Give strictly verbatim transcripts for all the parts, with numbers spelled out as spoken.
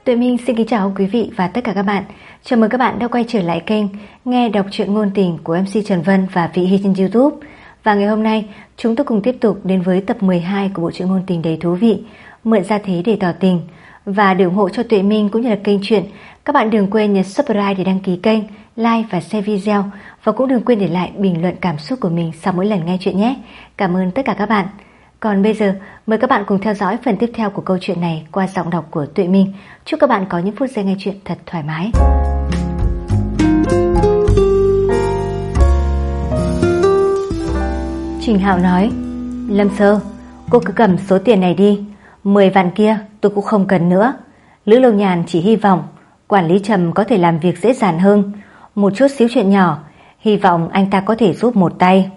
Tuệ Minh xin kính chào quý vị và tất cả các bạn. Chào mừng các bạn đã quay trở lại kênh Nghe đọc truyện ngôn tình của em xê Trần Vân và Vị Hy trên YouTube. Và ngày hôm nay chúng tôi cùng tiếp tục đến với tập mười hai của bộ truyện ngôn tình đầy thú vị Mượn Gia Thế Để Tỏ Tình. Và để ủng hộ cho Tuệ Minh cũng như là kênh truyện, các bạn đừng quên nhấn subscribe để đăng ký kênh, like và share video. Và cũng đừng quên để lại bình luận cảm xúc của mình sau mỗi lần nghe chuyện nhé. Cảm ơn tất cả các bạn. Còn bây giờ, mời các bạn cùng theo dõi phần tiếp theo của câu chuyện này qua giọng đọc của Tuệ Minh. Chúc các bạn có những phút giây nghe chuyện thật thoải mái. Trình Hạo nói: Lâm Sơ, cô cứ cầm số tiền này đi, mười vạn kia tôi cũng không cần nữa. Lữ Lâu Nhàn chỉ hy vọng quản lý Trầm có thể làm việc dễ dàng hơn. Một chút xíu chuyện nhỏ, hy vọng anh ta có thể giúp một tay.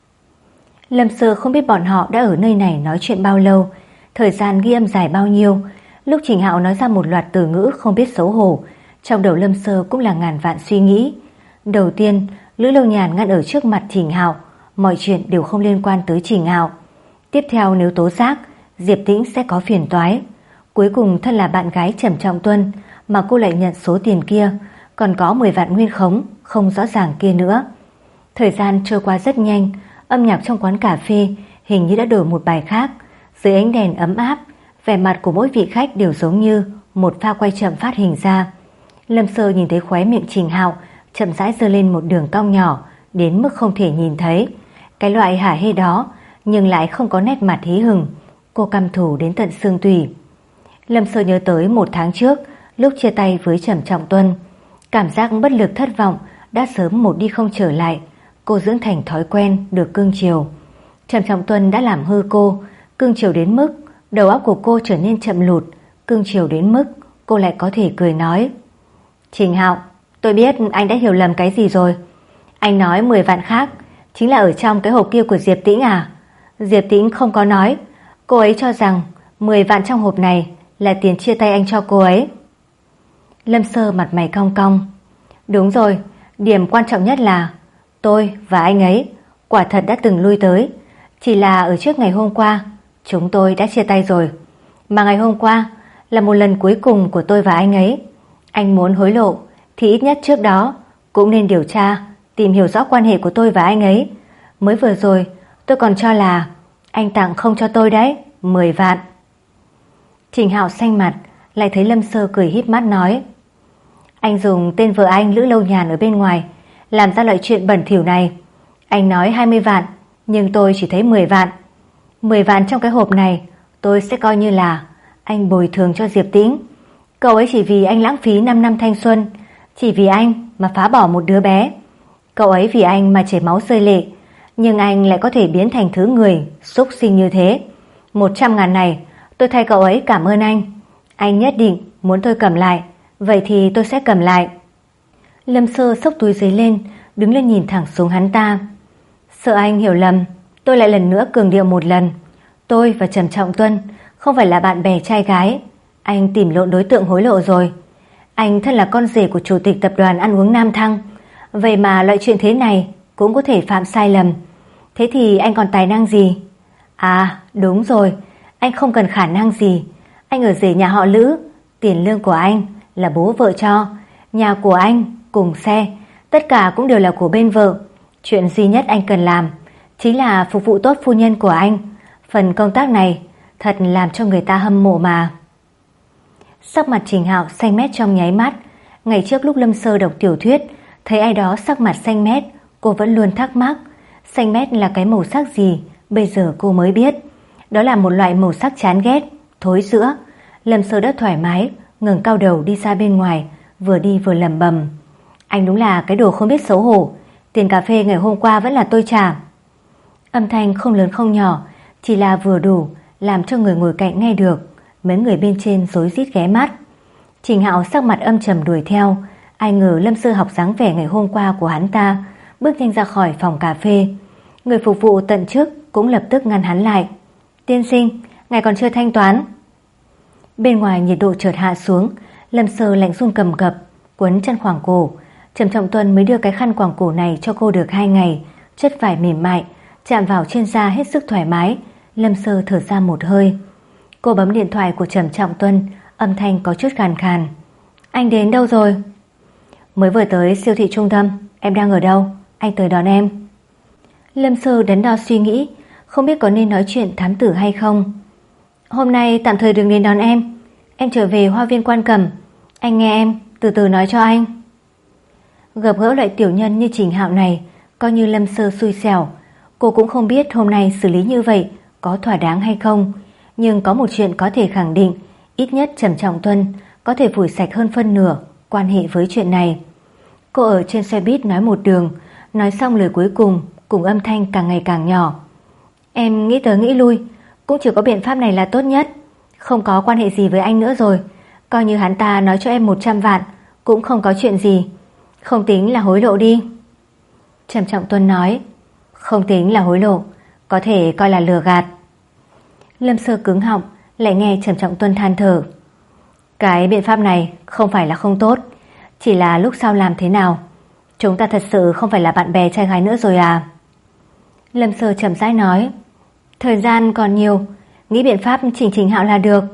Lâm Sơ không biết bọn họ đã ở nơi này nói chuyện bao lâu, thời gian ghi âm dài bao nhiêu. Lúc Trình Hạo nói ra một loạt từ ngữ không biết xấu hổ, trong đầu Lâm Sơ cũng là ngàn vạn suy nghĩ. Đầu tiên, Lữ Lâu Nhàn ngăn ở trước mặt Trình Hạo, mọi chuyện đều không liên quan tới Trình Hạo. Tiếp theo, nếu tố giác, Diệp Tĩnh sẽ có phiền toái. Cuối cùng, thân là bạn gái Trầm Trọng Tuân mà cô lại nhận số tiền kia, còn có mười vạn nguyên khống không rõ ràng kia nữa. Thời gian trôi qua rất nhanh. Âm nhạc trong quán cà phê hình như đã đổi một bài khác. Dưới ánh đèn ấm áp, vẻ mặt của mỗi vị khách đều giống như một pha quay chậm phát hình ra. Lâm Sơ nhìn thấy khóe miệng Trình Hạo chậm rãi giơ lên một đường cong nhỏ đến mức không thể nhìn thấy. Cái loại hả hê đó nhưng lại không có nét mặt hí hửng. Cô căm thù đến tận xương tủy. Lâm Sơ nhớ tới một tháng trước, lúc chia tay với Trầm Trọng Tuân, cảm giác bất lực thất vọng đã sớm một đi không trở lại. Cô dưỡng thành thói quen được cưng chiều. Trầm Trọng Tuân đã làm hư cô, cưng chiều đến mức đầu óc của cô trở nên chậm lụt, cưng chiều đến mức cô lại có thể cười nói: Trình Hạo, tôi biết anh đã hiểu lầm cái gì rồi. Anh nói mười vạn khác chính là ở trong cái hộp kia của Diệp Tĩnh à? Diệp Tĩnh không có nói. Cô ấy cho rằng mười vạn trong hộp này là tiền chia tay anh cho cô ấy. Lâm Sơ mặt mày cong cong. Đúng rồi, điểm quan trọng nhất là tôi và anh ấy quả thật đã từng lui tới. Chỉ là ở trước ngày hôm qua chúng tôi đã chia tay rồi. Mà ngày hôm qua là một lần cuối cùng của tôi và anh ấy. Anh muốn hối lộ thì ít nhất trước đó cũng nên điều tra, tìm hiểu rõ quan hệ của tôi và anh ấy. Mới vừa rồi tôi còn cho là anh tặng không cho tôi đấy, mười vạn. Trình Hạo xanh mặt, lại thấy Lâm Sơ cười híp mắt nói: Anh dùng tên vợ anh Lữ Lâu Nhàn ở bên ngoài làm ra loại chuyện bẩn thỉu này. Anh nói hai mươi vạn, nhưng tôi chỉ thấy mười vạn. mười vạn trong cái hộp này tôi sẽ coi như là anh bồi thường cho Diệp Tĩnh. Cậu ấy chỉ vì anh lãng phí năm năm thanh xuân, chỉ vì anh mà phá bỏ một đứa bé. Cậu ấy vì anh mà chảy máu rơi lệ, nhưng anh lại có thể biến thành thứ người xúc sinh như thế. Một trăm ngàn này tôi thay cậu ấy cảm ơn anh. Anh nhất định muốn tôi cầm lại, vậy thì tôi sẽ cầm lại. Lâm Sơ xốc túi giấy lên, đứng lên nhìn thẳng xuống hắn ta. Sợ anh hiểu lầm, tôi lại lần nữa cường điệu một lần. Tôi và Trầm Trọng Tuân không phải là bạn bè trai gái. Anh tìm lộn đối tượng hối lộ rồi. Anh thân là con rể của chủ tịch tập đoàn ăn uống Nam Thăng, vậy mà loại chuyện thế này cũng có thể phạm sai lầm. Thế thì anh còn tài năng gì? À đúng rồi, anh không cần khả năng gì. Anh ở rể nhà họ Lữ, tiền lương của anh là bố vợ cho, nhà của anh cùng xe, tất cả cũng đều là của bên vợ. Chuyện duy nhất anh cần làm chính là phục vụ tốt phu nhân của anh. Phần công tác này thật làm cho người ta hâm mộ mà. Sắc mặt Trình Hạo xanh mét trong nháy mắt. Ngày trước lúc Lâm Sơ đọc tiểu thuyết, thấy ai đó sắc mặt xanh mét, cô vẫn luôn thắc mắc xanh mét là cái màu sắc gì. Bây giờ cô mới biết, đó là một loại màu sắc chán ghét, thối rữa. Lâm Sơ đã thoải mái ngẩng cao đầu đi ra bên ngoài, vừa đi vừa lẩm bẩm: Anh đúng là cái đồ không biết xấu hổ. Tiền cà phê ngày hôm qua vẫn là tôi trả. Âm thanh không lớn không nhỏ, chỉ là vừa đủ làm cho người ngồi cạnh nghe được. Mấy người bên trên rối rít ghé mắt. Trình Hạo sắc mặt âm trầm đuổi theo. Ai ngờ Lâm Sơ học dáng vẻ ngày hôm qua của hắn ta, bước nhanh ra khỏi phòng cà phê. Người phục vụ tận trước cũng lập tức ngăn hắn lại. Tiên sinh, ngài còn chưa thanh toán. Bên ngoài nhiệt độ chợt hạ xuống. Lâm Sơ lạnh run cầm cập, quấn chân khoảng cổ. Trầm Trọng Tuân mới đưa cái khăn quàng cổ này cho cô được hai ngày. Chất vải mềm mại chạm vào trên da hết sức thoải mái. Lâm Sơ thở ra một hơi. Cô bấm điện thoại của Trầm Trọng Tuân, âm thanh có chút khàn khàn. Anh đến đâu rồi? Mới vừa tới siêu thị trung tâm. Em đang ở đâu? Anh tới đón em. Lâm Sơ đắn đo suy nghĩ, không biết có nên nói chuyện thám tử hay không. Hôm nay tạm thời đừng đến đón em. Em trở về hoa viên Quan Cẩm. Anh nghe em, từ từ nói cho anh. Gặp gỡ loại tiểu nhân như Trình Hạo này, coi như Lâm Sơ xui xẻo. Cô cũng không biết hôm nay xử lý như vậy có thỏa đáng hay không. Nhưng có một chuyện có thể khẳng định, ít nhất Trầm Trọng Tuân có thể phủi sạch hơn phân nửa quan hệ với chuyện này. Cô ở trên xe buýt nói một đường, nói xong lời cuối cùng cùng âm thanh càng ngày càng nhỏ. Em nghĩ tới nghĩ lui, cũng chỉ có biện pháp này là tốt nhất. Không có quan hệ gì với anh nữa rồi. Coi như hắn ta nói cho em một trăm vạn cũng không có chuyện gì. Không tính là hối lộ đi. Trầm Trọng Tuân nói. Không tính là hối lộ, có thể coi là lừa gạt. Lâm Sơ cứng họng, lại nghe Trầm Trọng Tuân than thở. Cái biện pháp này không phải là không tốt, chỉ là lúc sau làm thế nào. Chúng ta thật sự không phải là bạn bè trai gái nữa rồi à? Lâm Sơ chậm rãi nói. Thời gian còn nhiều, nghĩ biện pháp chỉnh Trình Hạo là được.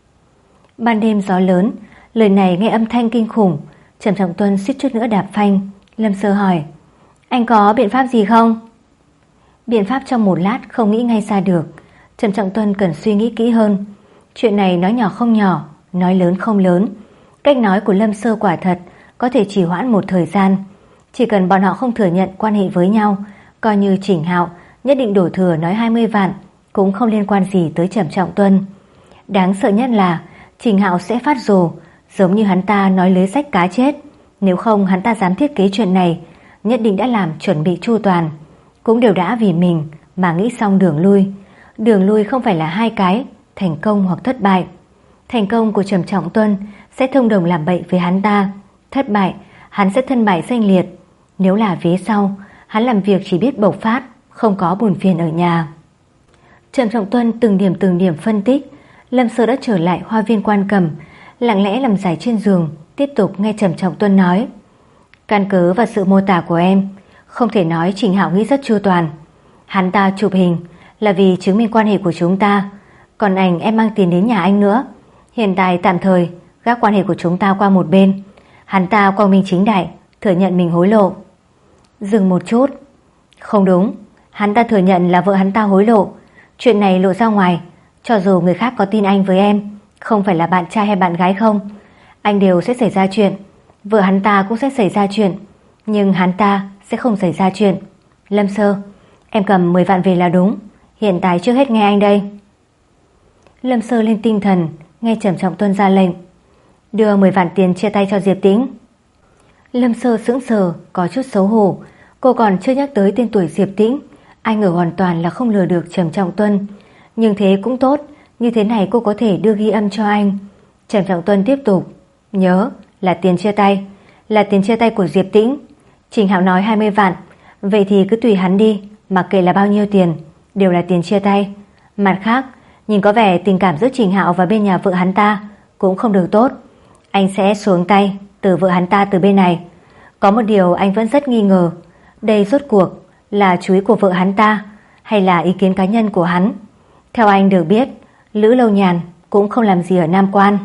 Ban đêm gió lớn, lời này nghe âm thanh kinh khủng. Trầm Trọng Tuân suýt chút nữa đạp phanh. Lâm Sơ hỏi. Anh có biện pháp gì không? Biện pháp trong một lát không nghĩ ngay ra được. Trầm Trọng Tuân cần suy nghĩ kỹ hơn. Chuyện này nói nhỏ không nhỏ, nói lớn không lớn. Cách nói của Lâm Sơ quả thật có thể trì hoãn một thời gian. Chỉ cần bọn họ không thừa nhận quan hệ với nhau, coi như Trình Hạo nhất định đổ thừa nói hai mươi vạn cũng không liên quan gì tới Trầm Trọng Tuân. Đáng sợ nhất là Trình Hạo sẽ phát rồ, giống như hắn ta nói lưới rách cá chết. Nếu không hắn ta dám thiết kế chuyện này, nhất định đã làm chuẩn bị chu toàn, cũng đều đã vì mình mà nghĩ xong đường lui. Đường lui không phải là hai cái, thành công hoặc thất bại. Thành công của Trầm Trọng Tuân sẽ thông đồng làm bậy với hắn ta, thất bại hắn sẽ thân bại danh liệt. Nếu là vế sau, hắn làm việc chỉ biết bộc phát, không có buồn phiền ở nhà. Trầm Trọng Tuân từng điểm từng điểm phân tích. Lâm Sơ đã trở lại hoa viên Quan Cẩm, lặng lẽ nằm dài trên giường, tiếp tục nghe Trầm Trọng Tuân nói. Căn cứ vào sự mô tả của em, không thể nói Trình Hạo nghĩ rất chu toàn. Hắn ta chụp hình là vì chứng minh quan hệ của chúng ta, còn ảnh em mang tiền đến nhà anh nữa. Hiện tại tạm thời gác quan hệ của chúng ta qua một bên. Hắn ta quang minh chính đại thừa nhận mình hối lộ. Dừng một chút. Không đúng, hắn ta thừa nhận là vợ hắn ta hối lộ. Chuyện này lộ ra ngoài, cho dù người khác có tin anh với em, không phải là bạn trai hay bạn gái không, anh đều sẽ xảy ra chuyện. Vợ hắn ta cũng sẽ xảy ra chuyện, nhưng hắn ta sẽ không xảy ra chuyện. Lâm Sơ, em cầm mười vạn về là đúng. Hiện tại trước hết nghe anh đây. Lâm Sơ lên tinh thần, nghe Trầm Trọng Tuân ra lệnh. Đưa mười vạn tiền chia tay cho Diệp Tĩnh. Lâm Sơ sững sờ, có chút xấu hổ. Cô còn chưa nhắc tới tên tuổi Diệp Tĩnh. Anh ở hoàn toàn là không lừa được Trầm Trọng Tuân. Nhưng thế cũng tốt, như thế này cô có thể đưa ghi âm cho anh. Trầm Trọng Tuân tiếp tục. Nhớ là tiền chia tay, là tiền chia tay của Diệp Tĩnh. Trình Hạo nói hai mươi vạn, vậy thì cứ tùy hắn đi, mặc kệ là bao nhiêu tiền, đều là tiền chia tay. Mặt khác, nhìn có vẻ tình cảm giữa Trình Hạo và bên nhà vợ hắn ta cũng không được tốt. Anh sẽ xuống tay từ vợ hắn ta từ bên này. Có một điều anh vẫn rất nghi ngờ, đây rốt cuộc là chú ý của vợ hắn ta hay là ý kiến cá nhân của hắn. Theo anh được biết, Lữ Lâu Nhàn cũng không làm gì ở Nam Quan.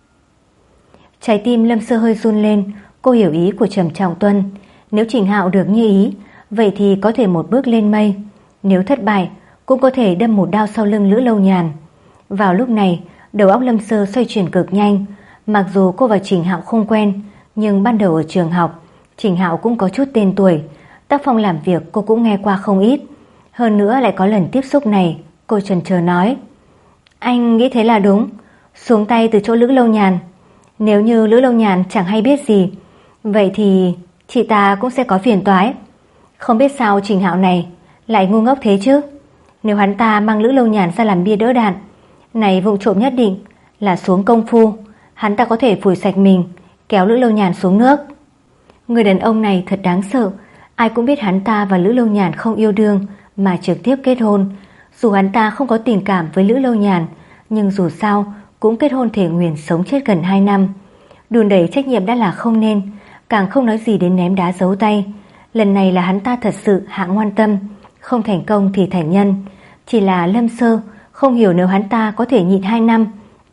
Trái tim Lâm Sơ hơi run lên. Cô hiểu ý của Trầm Trọng Tuân. Nếu Trình Hạo được như ý, vậy thì có thể một bước lên mây. Nếu thất bại, cũng có thể đâm một đao sau lưng Lữ Lâu Nhàn. Vào lúc này, đầu óc Lâm Sơ xoay chuyển cực nhanh. Mặc dù cô và Trình Hạo không quen, nhưng ban đầu ở trường học, Trình Hạo cũng có chút tên tuổi. Tác phong làm việc cô cũng nghe qua không ít. Hơn nữa lại có lần tiếp xúc này. Cô chần chờ nói. Anh nghĩ thế là đúng. Xuống tay từ chỗ Lữ Lâu Nhàn. Nếu như Lữ Lâu Nhàn chẳng hay biết gì, vậy thì chị ta cũng sẽ có phiền toái. Không biết sao Trình Hạo này lại ngu ngốc thế chứ. Nếu hắn ta mang Lữ Lâu Nhàn ra làm bia đỡ đạn, này vụng trộm nhất định là xuống công phu. Hắn ta có thể phủi sạch mình, kéo Lữ Lâu Nhàn xuống nước. Người đàn ông này thật đáng sợ. Ai cũng biết hắn ta và Lữ Lâu Nhàn không yêu đương mà trực tiếp kết hôn. Dù hắn ta không có tình cảm với Lữ Lâu Nhàn, nhưng dù sao cũng kết hôn thể nguyện sống chết gần hai năm. Đùn đẩy trách nhiệm đã là không nên, càng không nói gì đến ném đá giấu tay. Lần này là hắn ta thật sự hạ ngoan tâm, không thành công thì thành nhân. Chỉ là Lâm Sơ không hiểu nếu hắn ta có thể nhịn hai năm,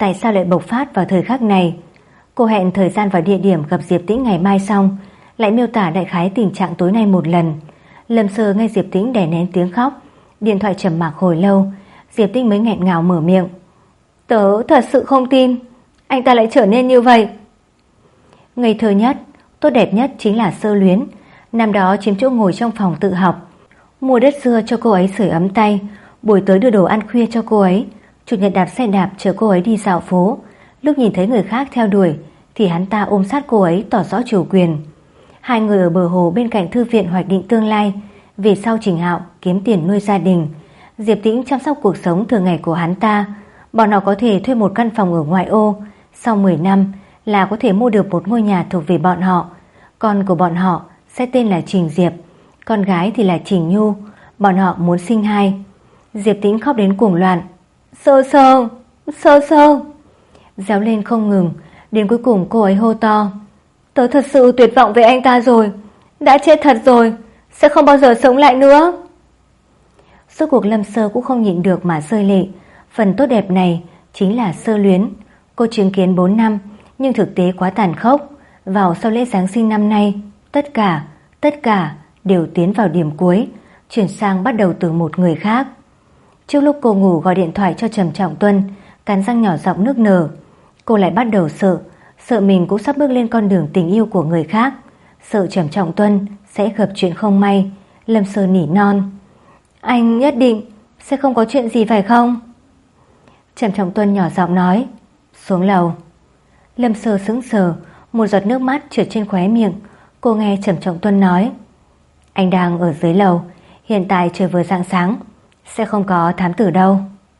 tại sao lại bộc phát vào thời khắc này. Cô hẹn thời gian và địa điểm gặp Diệp Tĩnh ngày mai xong, lại miêu tả đại khái tình trạng tối nay một lần. Lâm Sơ nghe Diệp Tĩnh đè nén tiếng khóc, điện thoại trầm mặc hồi lâu, Diệp Tĩnh mới nghẹn ngào mở miệng. Tớ thật sự không tin anh ta lại trở nên như vậy. Ngây thơ nhất, tốt đẹp nhất chính là Sơ Luyến. Năm đó chiếm chỗ ngồi trong phòng tự học, mua đất dưa cho cô ấy sưởi ấm tay, buổi tối đưa đồ ăn khuya cho cô ấy, chủ nhật đạp xe đạp chở cô ấy đi dạo phố. Lúc nhìn thấy người khác theo đuổi thì hắn ta ôm sát cô ấy tỏ rõ chủ quyền. Hai người ở bờ hồ bên cạnh thư viện hoạch định tương lai, về sau Trình Hạo kiếm tiền nuôi gia đình, Diệp Tĩnh chăm sóc cuộc sống thường ngày của hắn ta. Bọn họ có thể thuê một căn phòng ở ngoại ô, sau mười năm là có thể mua được một ngôi nhà thuộc về bọn họ. Con của bọn họ sẽ tên là Trình Diệp, con gái thì là Trình Nhu. Bọn họ muốn sinh hai. Diệp Tĩnh khóc đến cuồng loạn. Sơ sơ, sơ sơ, réo lên không ngừng. Đến cuối cùng cô ấy hô to. Tớ thật sự tuyệt vọng về anh ta rồi, đã chết thật rồi, sẽ không bao giờ sống lại nữa. Suốt cuộc Lâm Sơ cũng không nhịn được mà rơi lệ. Phần tốt đẹp này chính là Sơ Luyến. Cô chứng kiến bốn năm, nhưng thực tế quá tàn khốc. Vào sau lễ Giáng sinh năm nay, tất cả, tất cả đều tiến vào điểm cuối, chuyển sang bắt đầu từ một người khác. Trước lúc cô ngủ gọi điện thoại cho Trầm Trọng Tuân, cắn răng nhỏ giọng nức nở. Cô lại bắt đầu sợ, sợ mình cũng sắp bước lên con đường tình yêu của người khác, sợ Trầm Trọng Tuân sẽ gặp chuyện không may. Lâm Sơ nỉ non. Anh nhất định sẽ không có chuyện gì phải không? Trầm Trọng Tuân nhỏ giọng nói. Xuống lầu. Lâm Sơ sững sờ, một giọt nước mắt trượt trên khóe miệng. Cô nghe Trầm Trọng Tuân nói. Anh đang ở dưới lầu, hiện tại trời vừa rạng sáng, sẽ không có thám tử đâu.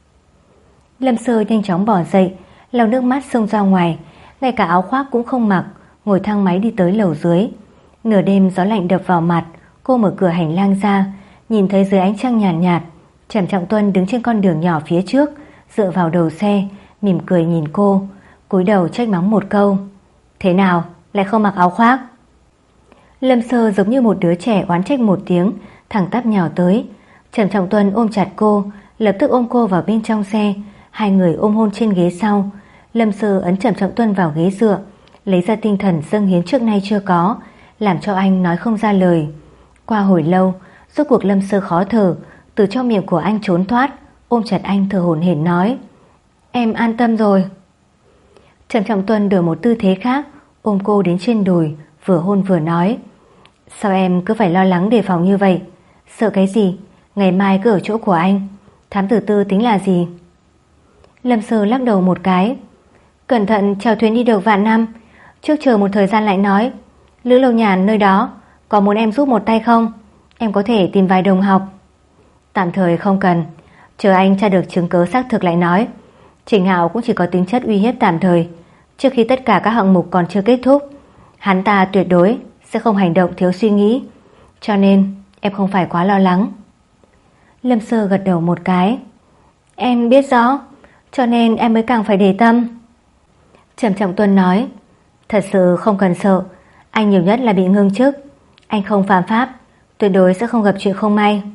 Lâm Sơ nhanh chóng bỏ dậy, lau nước mắt xông ra ngoài, ngay cả áo khoác cũng không mặc, ngồi thang máy đi tới lầu dưới. Nửa đêm gió lạnh đập vào mặt, cô mở cửa hành lang ra, nhìn thấy dưới ánh trăng nhàn nhạt, nhạt, Trầm Trọng Tuân đứng trên con đường nhỏ phía trước, dựa vào đầu xe, mỉm cười nhìn cô, cúi đầu trách mắng một câu. Thế nào, lại không mặc áo khoác? Lâm Sơ giống như một đứa trẻ oán trách một tiếng, thẳng tắp nhào tới. Trầm Trọng Tuân ôm chặt cô, lập tức ôm cô vào bên trong xe. Hai người ôm hôn trên ghế sau. Lâm Sơ ấn Trầm Trọng Tuân vào ghế dựa, lấy ra tinh thần dâng hiến trước nay chưa có, làm cho anh nói không ra lời. Qua hồi lâu, rốt cuộc Lâm Sơ khó thở, từ trong miệng của anh trốn thoát, ôm chặt anh thở hổn hển nói. Em an tâm rồi. Trầm Trọng Tuân đổi một tư thế khác, ôm cô đến trên đùi, vừa hôn vừa nói. Sao em cứ phải lo lắng đề phòng như vậy? Sợ cái gì? Ngày mai cứ ở chỗ của anh. Thám tử Tư tính là gì? Lâm Sơ lắc đầu một cái. Cẩn thận chèo thuyền đi được vạn năm, trước chờ một thời gian lại nói. Lữ Lâu Nhàn nơi đó có muốn em giúp một tay không? Em có thể tìm vài đồng học. Tạm thời không cần, chờ anh tra được chứng cứ xác thực lại nói. Trình Hạo cũng chỉ có tính chất uy hiếp tạm thời, trước khi tất cả các hạng mục còn chưa kết thúc, hắn ta tuyệt đối sẽ không hành động thiếu suy nghĩ, cho nên em không phải quá lo lắng. Lâm Sơ gật đầu một cái. Em biết rõ, cho nên em mới càng phải để tâm. Trầm Trọng Tuân nói. Thật sự không cần sợ, anh nhiều nhất là bị ngưng chức, anh không phạm pháp, tuyệt đối sẽ không gặp chuyện không may.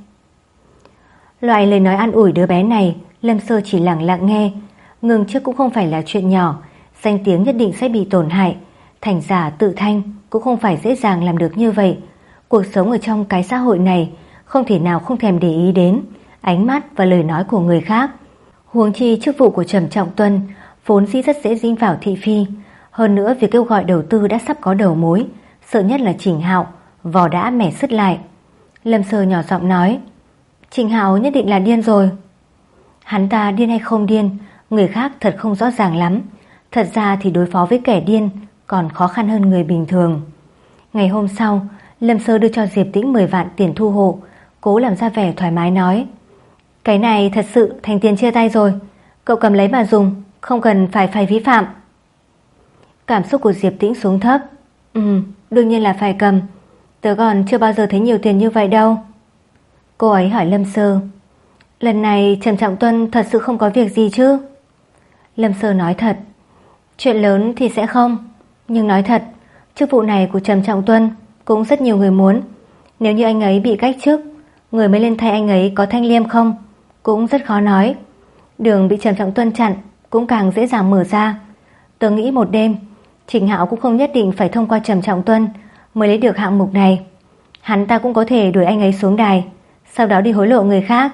Loại lời nói an ủi đứa bé này Lâm Sơ chỉ lặng lặng nghe. Ngừng chức cũng không phải là chuyện nhỏ, danh tiếng nhất định sẽ bị tổn hại, thành giả tự thanh cũng không phải dễ dàng làm được như vậy. Cuộc sống ở trong cái xã hội này không thể nào không thèm để ý đến ánh mắt và lời nói của người khác. Huống chi chức vụ của Trầm Trọng Tuân vốn dĩ rất dễ dính vào thị phi, hơn nữa việc kêu gọi đầu tư đã sắp có đầu mối, sợ nhất là Trình Hạo vò đã mẻ sứt lại. Lâm Sơ nhỏ giọng nói. Trình Hạo nhất định là điên rồi. Hắn ta điên hay không điên, người khác thật không rõ ràng lắm. Thật ra thì đối phó với kẻ điên còn khó khăn hơn người bình thường. Ngày hôm sau, Lâm Sơ đưa cho Diệp Tĩnh mười vạn tiền thu hộ, cố làm ra vẻ thoải mái nói. Cái này thật sự thành tiền chia tay rồi, cậu cầm lấy mà dùng, không cần phải phải vi phạm. Cảm xúc của Diệp Tĩnh xuống thấp. Ừ, đương nhiên là phải cầm, tớ còn chưa bao giờ thấy nhiều tiền như vậy đâu. Cô ấy hỏi Lâm Sơ. Lần này Trầm Trọng Tuân thật sự không có việc gì chứ? Lâm Sơ nói thật. Chuyện lớn thì sẽ không, nhưng nói thật, chức vụ này của Trầm Trọng Tuân cũng rất nhiều người muốn. Nếu như anh ấy bị cách chức, người mới lên thay anh ấy có thanh liêm không cũng rất khó nói. Đường bị Trầm Trọng Tuân chặn cũng càng dễ dàng mở ra. Tớ nghĩ một đêm Trình Hạo cũng không nhất định phải thông qua Trầm Trọng Tuân mới lấy được hạng mục này. Hắn ta cũng có thể đuổi anh ấy xuống đài, sau đó đi hối lộ người khác.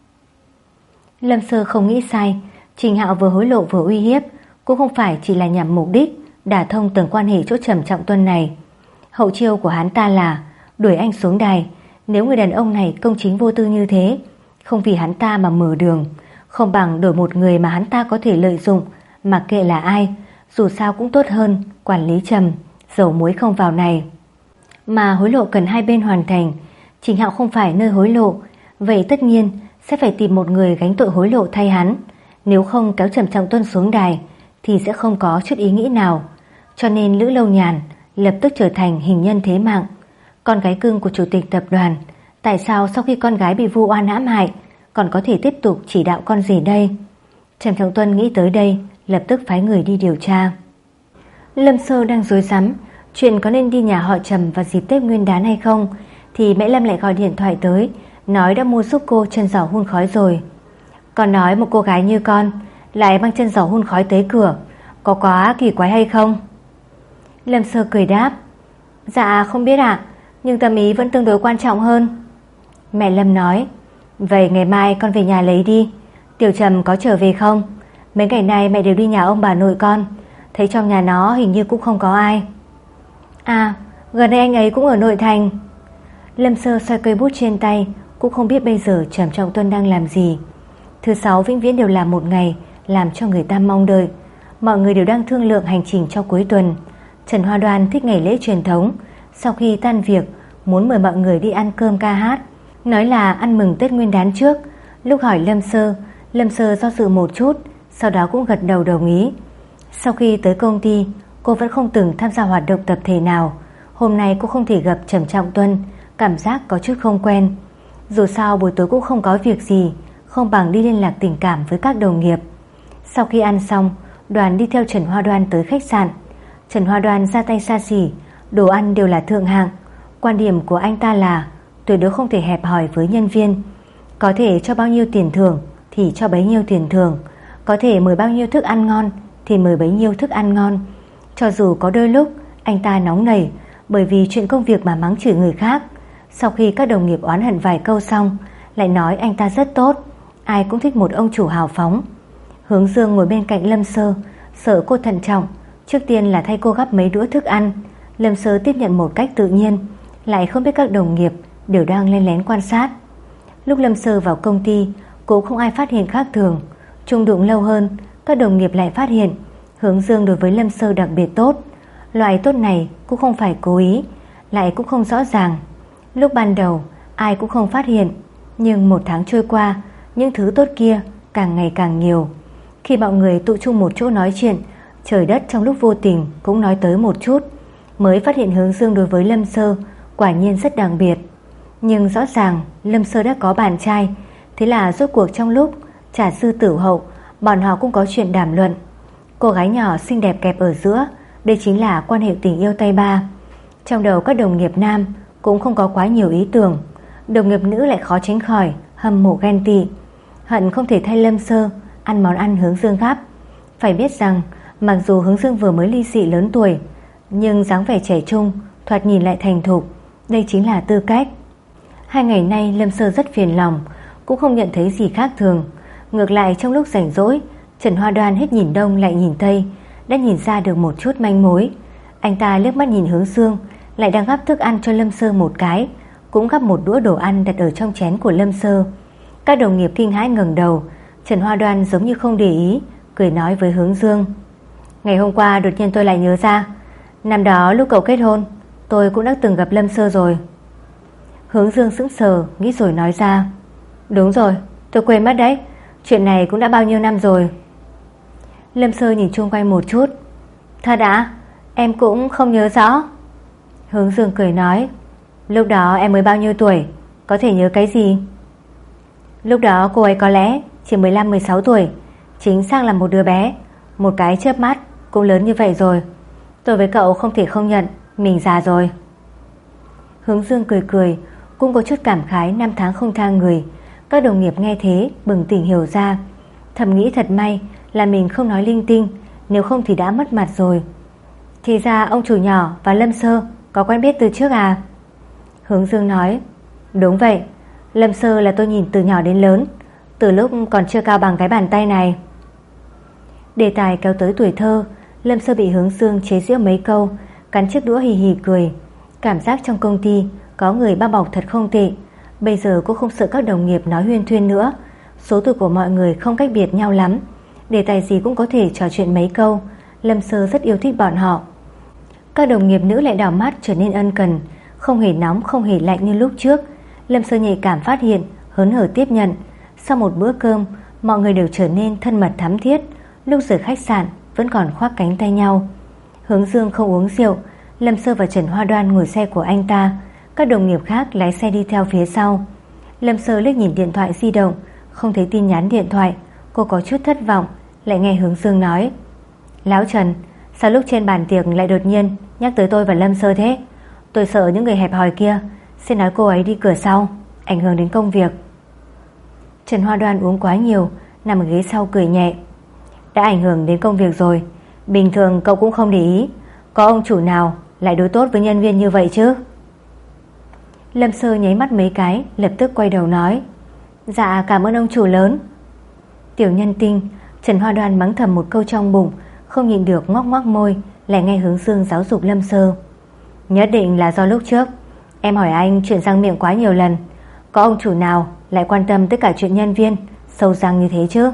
Lâm Sơ không nghĩ sai. Trình Hạo vừa hối lộ vừa uy hiếp cũng không phải chỉ là nhằm mục đích đả thông tầng quan hệ chỗ Trầm Trọng Tuân này. Hậu chiêu của hắn ta là đuổi anh xuống đài. Nếu người đàn ông này công chính vô tư như thế, không vì hắn ta mà mở đường, không bằng đổi một người mà hắn ta có thể lợi dụng, mặc kệ là ai, dù sao cũng tốt hơn quản lý Trầm dầu muối không vào này. Mà hối lộ cần hai bên hoàn thành. Trình Hạo không phải nơi hối lộ, vậy tất nhiên sẽ phải tìm một người gánh tội hối lộ thay hắn. Nếu không kéo Trầm Trọng Tuân xuống đài thì sẽ không có chút ý nghĩ nào. Cho nên Lữ Lâu Nhàn lập tức trở thành hình nhân thế mạng, con gái cưng của chủ tịch tập đoàn. Tại sao sau khi con gái bị vu oan hãm hại còn có thể tiếp tục chỉ đạo con rể đây? Trầm Trọng Tuân nghĩ tới đây, lập tức phái người đi điều tra. Lâm Sơ đang rối rắm chuyện có nên đi nhà họ Trầm vào dịp Tết Nguyên đán hay không, thì mẹ Lâm lại gọi điện thoại tới, nói đã mua giúp cô chân giò hun khói rồi. Còn nói một cô gái như con lại mang chân giò hun khói tới cửa, có quá kỳ quái hay không? Lâm Sơ cười đáp, dạ không biết ạ, nhưng tâm ý vẫn tương đối quan trọng hơn. Mẹ Lâm nói, vậy ngày mai con về nhà lấy đi. Tiểu Trầm có trở về không? Mấy ngày nay mẹ đều đi nhà ông bà nội con, thấy trong nhà nó hình như cũng không có ai. À, gần đây anh ấy cũng ở nội thành. Lâm Sơ xoay cây bút trên tay, cũng không biết bây giờ Trầm Trọng Tuân đang làm gì. Thứ sáu vĩnh viễn đều là một ngày làm cho người ta mong đợi. Mọi người đều đang thương lượng hành trình cho cuối tuần. Trần Hoa Đoan thích ngày lễ truyền thống, sau khi tan việc muốn mời mọi người đi ăn cơm ca hát, nói là ăn mừng Tết Nguyên đán trước. Lúc hỏi Lâm Sơ, Lâm Sơ do dự một chút, sau đó cũng gật đầu đồng ý. Sau khi tới công ty, cô vẫn không từng tham gia hoạt động tập thể nào. Hôm nay cô không thể gặp Trầm Trọng Tuân, cảm giác có chút không quen. Dù sao buổi tối cũng không có việc gì, không bằng đi liên lạc tình cảm với các đồng nghiệp. Sau khi ăn xong, đoàn đi theo Trần Hoa Đoan tới khách sạn. Trần Hoa Đoan ra tay xa xỉ, đồ ăn đều là thượng hạng. Quan điểm của anh ta là tuyệt đối không thể hẹp hòi với nhân viên. Có thể cho bao nhiêu tiền thưởng thì cho bấy nhiêu tiền thưởng, có thể mời bao nhiêu thức ăn ngon thì mời bấy nhiêu thức ăn ngon. Cho dù có đôi lúc anh ta nóng nảy bởi vì chuyện công việc mà mắng chửi người khác, sau khi các đồng nghiệp oán hận vài câu xong lại nói anh ta rất tốt. Ai cũng thích một ông chủ hào phóng. Hướng Dương ngồi bên cạnh Lâm Sơ, sợ cô thận trọng, trước tiên là thay cô gắp mấy đũa thức ăn. Lâm Sơ tiếp nhận một cách tự nhiên, lại không biết các đồng nghiệp đều đang lén lén quan sát. Lúc Lâm Sơ vào công ty, cũng không ai phát hiện khác thường. Chung đụng lâu hơn, các đồng nghiệp lại phát hiện Hướng Dương đối với Lâm Sơ đặc biệt tốt. Loại tốt này cũng không phải cố ý, lại cũng không rõ ràng. Lúc ban đầu ai cũng không phát hiện, nhưng một tháng trôi qua, những thứ tốt kia càng ngày càng nhiều. Khi mọi người tụ chung một chỗ nói chuyện, trời đất trong lúc vô tình cũng nói tới một chút, mới phát hiện Hướng Dương đối với Lâm Sơ quả nhiên rất đặc biệt. Nhưng rõ ràng Lâm Sơ đã có bạn trai, thế là rốt cuộc trong lúc trà dư tử hậu, bọn họ cũng có chuyện đàm luận. Cô gái nhỏ xinh đẹp kẹp ở giữa, đây chính là quan hệ tình yêu tay ba. Trong đầu các đồng nghiệp nam cũng không có quá nhiều ý tưởng, đồng nghiệp nữ lại khó tránh khỏi hâm mộ ghen tị, hận không thể thay Lâm Sơ ăn món ăn Hướng Dương gắp. Phải biết rằng mặc dù Hướng Dương vừa mới ly dị lớn tuổi, nhưng dáng vẻ trẻ trung, thoạt nhìn lại thành thục, đây chính là tư cách. Hai ngày nay Lâm Sơ rất phiền lòng, cũng không nhận thấy gì khác thường. Ngược lại trong lúc rảnh rỗi, Trần Hoa Đoan hết nhìn đông lại nhìn tây, đã nhìn ra được một chút manh mối. Anh ta liếc mắt nhìn Hướng Dương, lại đang gắp thức ăn cho Lâm Sơ một cái, cũng gắp một đũa đồ ăn đặt ở trong chén của Lâm Sơ. Các đồng nghiệp kinh hãi ngẩng đầu. Trần Hoa Đoan giống như không để ý, cười nói với Hướng Dương, ngày hôm qua đột nhiên tôi lại nhớ ra, năm đó lúc cậu kết hôn, tôi cũng đã từng gặp Lâm Sơ rồi. Hướng Dương sững sờ, nghĩ rồi nói ra, đúng rồi, tôi quên mất đấy, chuyện này cũng đã bao nhiêu năm rồi. Lâm Sơ nhìn chung quanh một chút, thật đã, em cũng không nhớ rõ. Hướng Dương cười nói, lúc đó em mới bao nhiêu tuổi, có thể nhớ cái gì? Lúc đó cô ấy có lẽ chỉ mười lăm mười sáu tuổi, chính xác là một đứa bé, một cái chớp mắt cũng lớn như vậy rồi. Tôi với cậu không thể không nhận mình già rồi. Hướng Dương cười cười, cũng có chút cảm khái năm tháng không tha người. Các đồng nghiệp nghe thế bừng tỉnh hiểu ra, thầm nghĩ thật may là mình không nói linh tinh, nếu không thì đã mất mặt rồi. Thì ra ông chủ nhỏ và Lâm Sơ có quen biết từ trước à? Hướng Dương nói, đúng vậy, Lâm Sơ là tôi nhìn từ nhỏ đến lớn, từ lúc còn chưa cao bằng cái bàn tay này. Đề tài kéo tới tuổi thơ, Lâm Sơ bị Hướng Dương chế giễu mấy câu, cắn chiếc đũa hì hì cười. Cảm giác trong công ty có người bao bọc thật không tệ. Bây giờ cô không sợ các đồng nghiệp nói huyên thuyên nữa. Số tuổi của mọi người không cách biệt nhau lắm, đề tài gì cũng có thể trò chuyện mấy câu. Lâm Sơ rất yêu thích bọn họ. Các đồng nghiệp nữ lại đảo mắt trở nên ân cần, không hề nóng không hề lạnh như lúc trước. Lâm Sơ nhạy cảm phát hiện, hớn hở tiếp nhận. Sau một bữa cơm, mọi người đều trở nên thân mật thắm thiết. Lúc rời khách sạn vẫn còn khoác cánh tay nhau. Hướng Dương không uống rượu, Lâm Sơ và Trần Hoa Đoan ngồi xe của anh ta, các đồng nghiệp khác lái xe đi theo phía sau. Lâm Sơ liếc nhìn điện thoại di động, không thấy tin nhắn điện thoại. Cô có chút thất vọng, lại nghe Hướng Dương nói, Lão Trần, sao lúc trên bàn tiệc lại đột nhiên nhắc tới tôi và Lâm Sơ thế? Tôi sợ những người hẹp hòi kia sẽ nói cô ấy đi cửa sau, ảnh hưởng đến công việc. Trần Hoa Đoan uống quá nhiều, nằm ở ghế sau cười nhẹ. Đã ảnh hưởng đến công việc rồi, bình thường cậu cũng không để ý, có ông chủ nào lại đối tốt với nhân viên như vậy chứ? Lâm Sơ nháy mắt mấy cái, lập tức quay đầu nói, dạ cảm ơn ông chủ lớn. Tiểu nhân tinh. Trần Hoa Đoan mắng thầm một câu trong bụng, không nhịn được ngoác ngoác môi, lại nghe Hướng Dương giáo dục Lâm Sơ, nhất định là do lúc trước em hỏi anh chuyện răng miệng quá nhiều lần, có ông chủ nào lại quan tâm tất cả chuyện nhân viên sâu răng như thế chứ?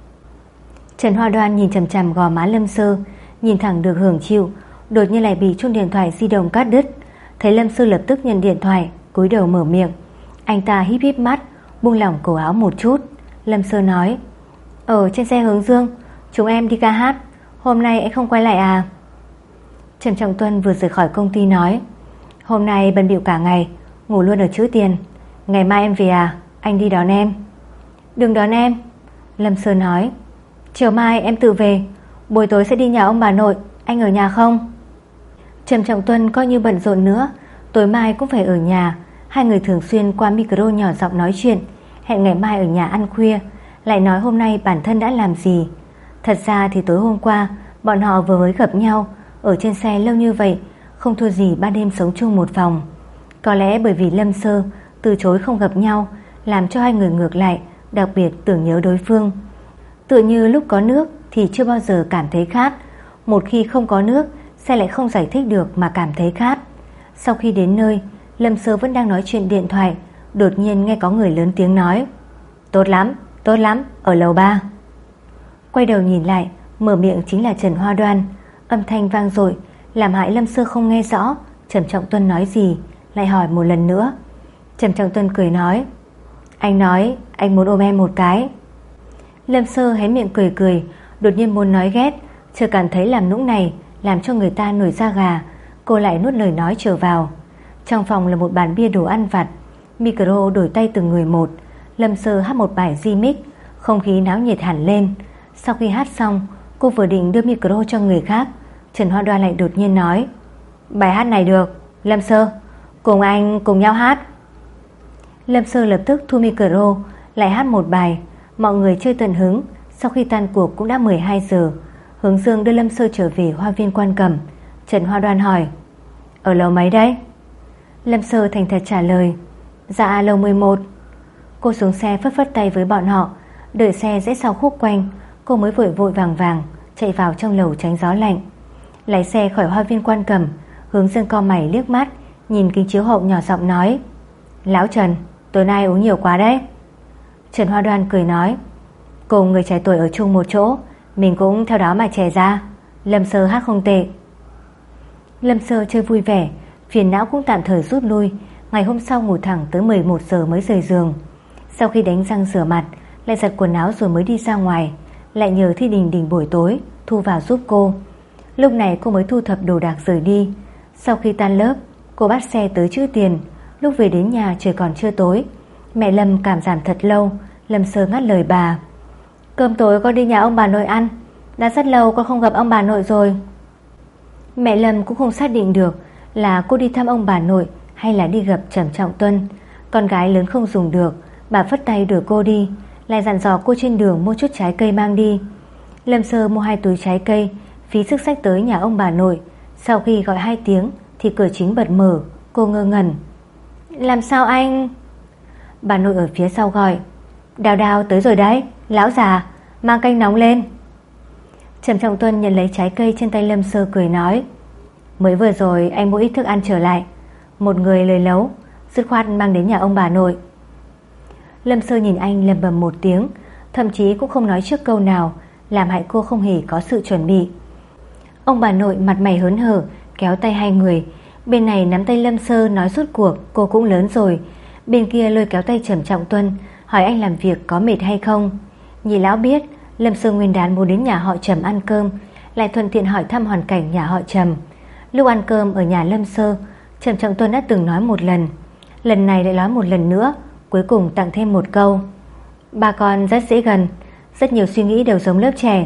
Trần Hoa Đoan nhìn chằm chằm gò má Lâm Sơ, nhìn thẳng được hưởng chịu. Đột nhiên lại bị chuông điện thoại di động cắt đứt. Thấy Lâm Sơ lập tức nhận điện thoại, cúi đầu mở miệng. Anh ta híp híp mắt, buông lỏng cổ áo một chút. Lâm Sơ nói, ở trên xe Hướng Dương, chúng em đi ca hát, hôm nay anh không quay lại à? Trần Trọng Tuân vừa rời khỏi công ty nói, hôm nay bận bịu cả ngày, ngủ luôn ở Trữ Tiền, ngày mai em về à, anh đi đón em. Đừng đón em, Lâm Sơ nói, chiều mai em tự về, buổi tối sẽ đi nhà ông bà nội, anh ở nhà không? Trần Trọng Tuân coi như bận rộn nữa, tối mai cũng phải ở nhà. Hai người thường xuyên qua micro nhỏ giọng nói chuyện, hẹn ngày mai ở nhà ăn khuya, lại nói hôm nay bản thân đã làm gì. Thật ra thì tối hôm qua bọn họ vừa mới gặp nhau, ở trên xe lâu như vậy, không thua gì ba đêm sống chung một phòng. Có lẽ bởi vì Lâm Sơ từ chối không gặp nhau, làm cho hai người ngược lại đặc biệt tưởng nhớ đối phương. Tựa như lúc có nước thì chưa bao giờ cảm thấy khát, một khi không có nước sẽ lại không giải thích được mà cảm thấy khát. Sau khi đến nơi, Lâm Sơ vẫn đang nói chuyện điện thoại, đột nhiên nghe có người lớn tiếng nói, tốt lắm, tốt lắm, ở lầu ba. Quay đầu nhìn lại, mở miệng chính là Trần Hoa Đoan. Âm thanh vang dội làm hại Lâm Sơ không nghe rõ Trần Trọng Tuân nói gì, lại hỏi một lần nữa. Trần Trọng Tuân cười nói, anh nói anh muốn ôm em một cái. Lâm Sơ hé miệng cười cười, đột nhiên muốn nói ghét, chưa cảm thấy làm nũng này làm cho người ta nổi da gà. Cô lại nuốt lời nói trở vào. Trong phòng là một bàn bia đồ ăn vặt, micro đổi tay từng người một. Lâm Sơ hát một bài remix, không khí náo nhiệt hẳn lên. Sau khi hát xong, cô vừa định đưa micro cho người khác, Trần Hoa Đoan lại đột nhiên nói, bài hát này được, Lâm Sơ, cùng anh cùng nhau hát. Lâm Sơ lập tức thu micro, lại hát một bài. Mọi người chơi tận hứng. Sau khi tan cuộc cũng đã mười hai giờ. Hướng Dương đưa Lâm Sơ trở về Hoa viên Quan Cẩm. Trần Hoa Đoan hỏi, ở lầu mấy đấy? Lâm Sơ thành thật trả lời, dạ lầu mười một. Cô xuống xe phất phất tay với bọn họ. Đợi xe rẽ sau khúc quanh, cô mới vội vội vàng vàng chạy vào trong lầu tránh gió lạnh. Lái xe khỏi Hoa viên Quan Cẩm, Hướng Dương co mày liếc mắt, nhìn kính chiếu hậu nhỏ giọng nói, lão Trần, tối nay uống nhiều quá đấy. Trần Hoa Đoan cười nói, cùng người trẻ tuổi ở chung một chỗ, mình cũng theo đó mà trẻ ra. Lâm Sơ hát không tệ. Lâm Sơ chơi vui vẻ, phiền não cũng tạm thời rút lui. Ngày hôm sau ngủ thẳng tới mười một giờ mới rời giường. Sau khi đánh răng rửa mặt, lại giặt quần áo rồi mới đi ra ngoài, lại nhờ Thi Đình Đình buổi tối thu vào giúp cô. Lúc này cô mới thu thập đồ đạc rời đi. Sau khi tan lớp, cô bắt xe tới Trữ Tiền. Lúc về đến nhà trời còn chưa tối. Mẹ Lâm cảm giảm thật lâu. Lâm Sơ ngắt lời bà, cơm tối con đi nhà ông bà nội ăn, đã rất lâu con không gặp ông bà nội rồi. Mẹ Lâm cũng không xác định được là cô đi thăm ông bà nội hay là đi gặp Trần Trọng Tuân. Con gái lớn không dùng được, bà phất tay đuổi cô đi, lại dặn dò cô trên đường mua chút trái cây mang đi. Lâm Sơ mua hai túi trái cây, phí sức xách tới nhà ông bà nội. Sau khi gọi hai tiếng thì cửa chính bật mở. Cô ngơ ngẩn. Làm sao anh? Bà nội ở phía sau gọi. Đào Đào tới rồi đấy, lão già, mang canh nóng lên. Trầm Trọng Tuân nhận lấy trái cây trên tay Lâm Sơ cười nói. Mới vừa rồi anh mua ít thức ăn trở lại. Một người lười lấu, dứt khoát mang đến nhà ông bà nội. Lâm Sơ nhìn anh lẩm bẩm một tiếng, thậm chí cũng không nói trước câu nào, làm hại cô không hề có sự chuẩn bị. Ông bà nội mặt mày hớn hở kéo tay hai người. Bên này nắm tay Lâm Sơ nói rốt cuộc cô cũng lớn rồi. Bên kia lôi kéo tay Trầm Trọng Tuân, hỏi anh làm việc có mệt hay không. Nhị lão biết Lâm Sơ nguyên đán muốn đến nhà họ Trầm ăn cơm, lại thuận tiện hỏi thăm hoàn cảnh nhà họ Trầm. Lúc ăn cơm ở nhà Lâm Sơ, Trầm Trọng Tuân đã từng nói một lần, lần này lại nói một lần nữa, cuối cùng tặng thêm một câu. Ba con rất dễ gần, rất nhiều suy nghĩ đều giống lớp trẻ.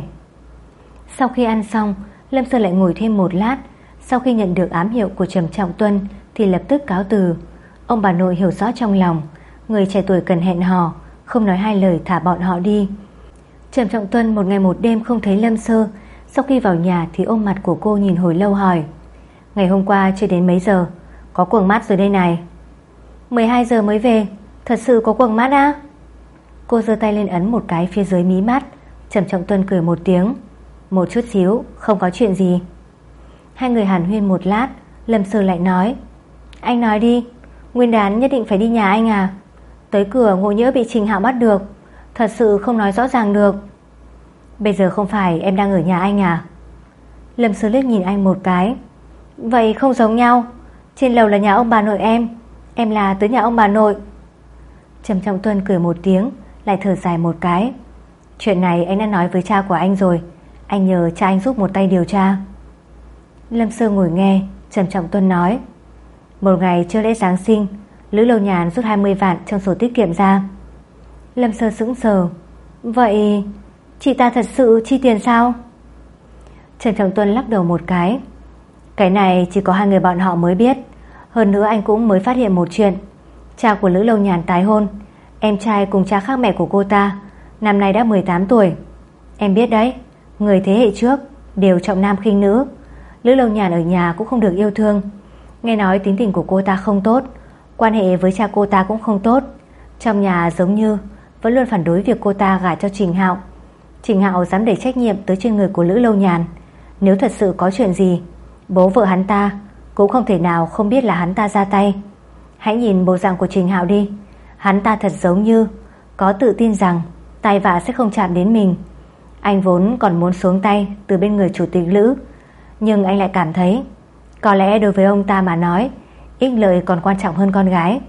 Sau khi ăn xong, Lâm Sơ lại ngồi thêm một lát. Sau khi nhận được ám hiệu của Trầm Trọng Tuân thì lập tức cáo từ. Ông bà nội hiểu rõ trong lòng, người trẻ tuổi cần hẹn hò, không nói hai lời thả bọn họ đi. Trầm Trọng Tuân một ngày một đêm không thấy Lâm Sơ. Sau khi vào nhà thì ôm mặt của cô nhìn hồi lâu hỏi. Ngày hôm qua chưa đến mấy giờ? Có quầng mắt rồi đây này. mười hai giờ mới về. Thật sự có quầng mắt á? Cô giơ tay lên ấn một cái phía dưới mí mắt. Trầm Trọng Tuân cười một tiếng. Một chút xíu, không có chuyện gì. Hai người hàn huyên một lát, Lâm Sơ lại nói. Anh nói đi, nguyên đán nhất định phải đi nhà anh à? Tới cửa ngộ nhỡ bị Trình Hạo bắt được, thật sự không nói rõ ràng được. Bây giờ không phải em đang ở nhà anh à? Lâm Sơ liếc nhìn anh một cái. Vậy không giống nhau. Trên lầu là nhà ông bà nội em, em là tới nhà ông bà nội. Trầm Trọng Tuân cười một tiếng, lại thở dài một cái. Chuyện này anh đã nói với cha của anh rồi, anh nhờ cha anh giúp một tay điều tra. Lâm Sơ ngồi nghe. Trầm Trọng Tuân nói. Một ngày trước lễ Giáng sinh, Lữ Lâu Nhàn rút hai mươi vạn trong sổ tiết kiệm ra. Lâm Sơ sững sờ. Vậy chị ta thật sự chi tiền sao? Trầm Trọng Tuân lắc đầu một cái. Cái này chỉ có hai người bọn họ mới biết. Hơn nữa anh cũng mới phát hiện một chuyện. Cha của Lữ Lâu Nhàn tái hôn. Em trai cùng cha khác mẹ của cô ta, năm nay đã mười tám tuổi. Em biết đấy, người thế hệ trước đều trọng nam khinh nữ. Lữ Lâu Nhàn ở nhà cũng không được yêu thương. Nghe nói tính tình của cô ta không tốt, quan hệ với cha cô ta cũng không tốt. Trong nhà giống như vẫn luôn phản đối việc cô ta gả cho Trình Hạo. Trình Hạo dám đẩy trách nhiệm tới trên người của Lữ Lâu Nhàn. Nếu thật sự có chuyện gì, bố vợ hắn ta cũng không thể nào không biết là hắn ta ra tay. Hãy nhìn bộ dạng của Trình Hạo đi. Hắn ta thật giống như có tự tin rằng tai vạ sẽ không chạm đến mình. Anh vốn còn muốn xuống tay từ bên người chủ tịch Lữ, nhưng anh lại cảm thấy có lẽ đối với ông ta mà nói, ích lợi còn quan trọng hơn con gái.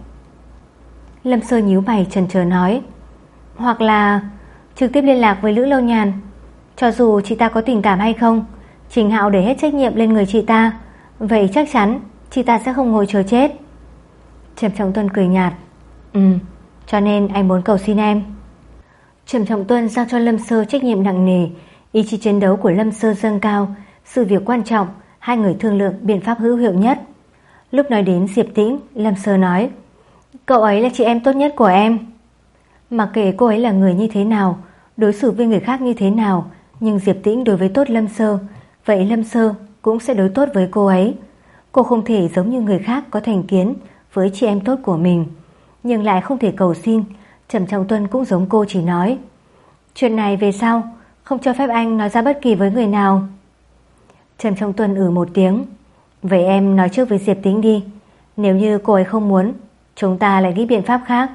Lâm Sơ nhíu mày chần chờ nói. Hoặc là trực tiếp liên lạc với Lữ Lâu Nhàn. Cho dù chị ta có tình cảm hay không, Trình Hạo để hết trách nhiệm lên người chị ta, vậy chắc chắn chị ta sẽ không ngồi chờ chết. Trầm Trọng Tuân cười nhạt. Ừ, cho nên anh muốn cầu xin em. Trầm Trọng Tuân giao cho Lâm Sơ trách nhiệm nặng nề. Ý chí chiến đấu của Lâm Sơ dâng cao. Sự việc quan trọng, hai người thương lượng biện pháp hữu hiệu nhất. Lúc nói đến Diệp Tĩnh, Lâm Sơ nói. Cậu ấy là chị em tốt nhất của em. Mặc kệ cô ấy là người như thế nào, đối xử với người khác như thế nào, nhưng Diệp Tĩnh đối với tốt Lâm Sơ, vậy Lâm Sơ cũng sẽ đối tốt với cô ấy. Cô không thể giống như người khác có thành kiến với chị em tốt của mình, nhưng lại không thể cầu xin. Trầm Trọng Tuân cũng giống cô, chỉ nói chuyện này về sau không cho phép anh nói ra bất kỳ với người nào. Trầm Trọng Tuân ừ một tiếng. Vậy em nói trước với Diệp Tĩnh đi. Nếu như cô ấy không muốn, chúng ta lại nghĩ biện pháp khác.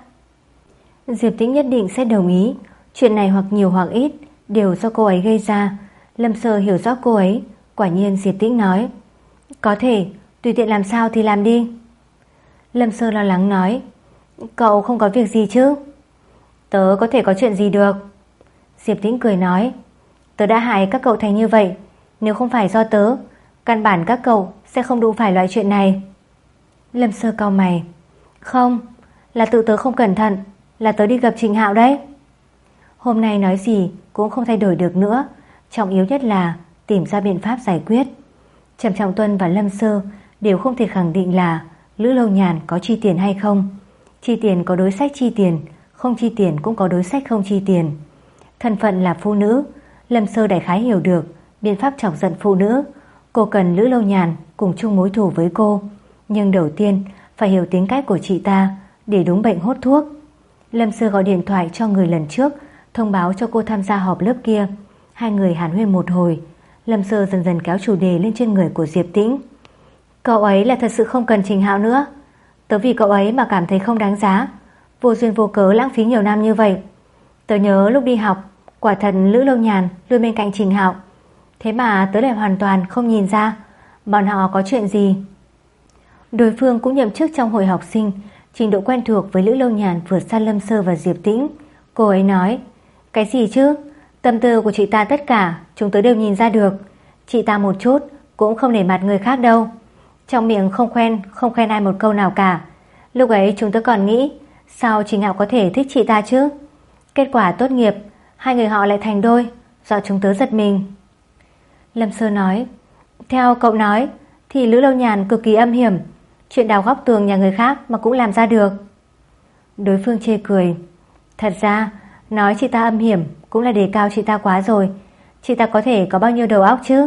Diệp Tĩnh nhất định sẽ đồng ý. Chuyện này hoặc nhiều hoặc ít đều do cô ấy gây ra. Lâm Sơ hiểu rõ cô ấy. Quả nhiên Diệp Tĩnh nói. Có thể, tùy tiện làm sao thì làm đi. Lâm Sơ lo lắng nói. Cậu không có việc gì chứ? Tớ có thể có chuyện gì được? Diệp Tĩnh cười nói. Tớ đã hại các cậu thành như vậy, nếu không phải do tớ, căn bản các cậu sẽ không đụng phải loại chuyện này. Lâm Sơ cau mày. Không, là tự tớ không cẩn thận, là tớ đi gặp Trình Hạo đấy. Hôm nay nói gì cũng không thay đổi được nữa. Trọng yếu nhất là tìm ra biện pháp giải quyết. Trầm Trọng Tuân và Lâm Sơ đều không thể khẳng định là Lữ Lâu Nhàn có chi tiền hay không. Chi tiền có đối sách chi tiền, không chi tiền cũng có đối sách không chi tiền. Thân phận là phụ nữ, Lâm Sơ đại khái hiểu được biện pháp chọc giận phụ nữ. Cô cần Lữ Lâu Nhàn cùng chung mối thù với cô, nhưng đầu tiên phải hiểu tính cách của chị ta để đúng bệnh hốt thuốc. Lâm Sơ gọi điện thoại cho người lần trước thông báo cho cô tham gia họp lớp kia. Hai người hàn huyên một hồi. Lâm Sơ dần dần kéo chủ đề lên trên người của Diệp Tĩnh. Cậu ấy là thật sự không cần Trình Hạo nữa. Tớ vì cậu ấy mà cảm thấy không đáng giá, vô duyên vô cớ lãng phí nhiều năm như vậy. Tớ nhớ lúc đi học, quả thật Lữ Lâu Nhàn luôn bên cạnh Trình Hạo, thế mà tớ lại hoàn toàn không nhìn ra bọn họ có chuyện gì. Đối phương cũng nhậm chức trong hội học sinh, trình độ quen thuộc với Lữ Lâu Nhàn vượt xa Lâm Sơ và Diệp Tĩnh. Cô ấy nói, cái gì chứ, tâm tư của chị ta tất cả chúng tớ đều nhìn ra được. Chị ta một chút cũng không nể mặt người khác đâu, trong miệng không khen không khen ai một câu nào cả. Lúc ấy chúng tớ còn nghĩ sao Trình Hạo có thể thích chị ta chứ. Kết quả tốt nghiệp hai người họ lại thành đôi, do chúng tớ giật mình. Lâm Sơ nói, theo cậu nói thì Lữ Lâu Nhàn cực kỳ âm hiểm, chuyện đào góc tường nhà người khác mà cũng làm ra được. Đối phương chê cười, thật ra nói chị ta âm hiểm cũng là đề cao chị ta quá rồi. Chị ta có thể có bao nhiêu đầu óc chứ.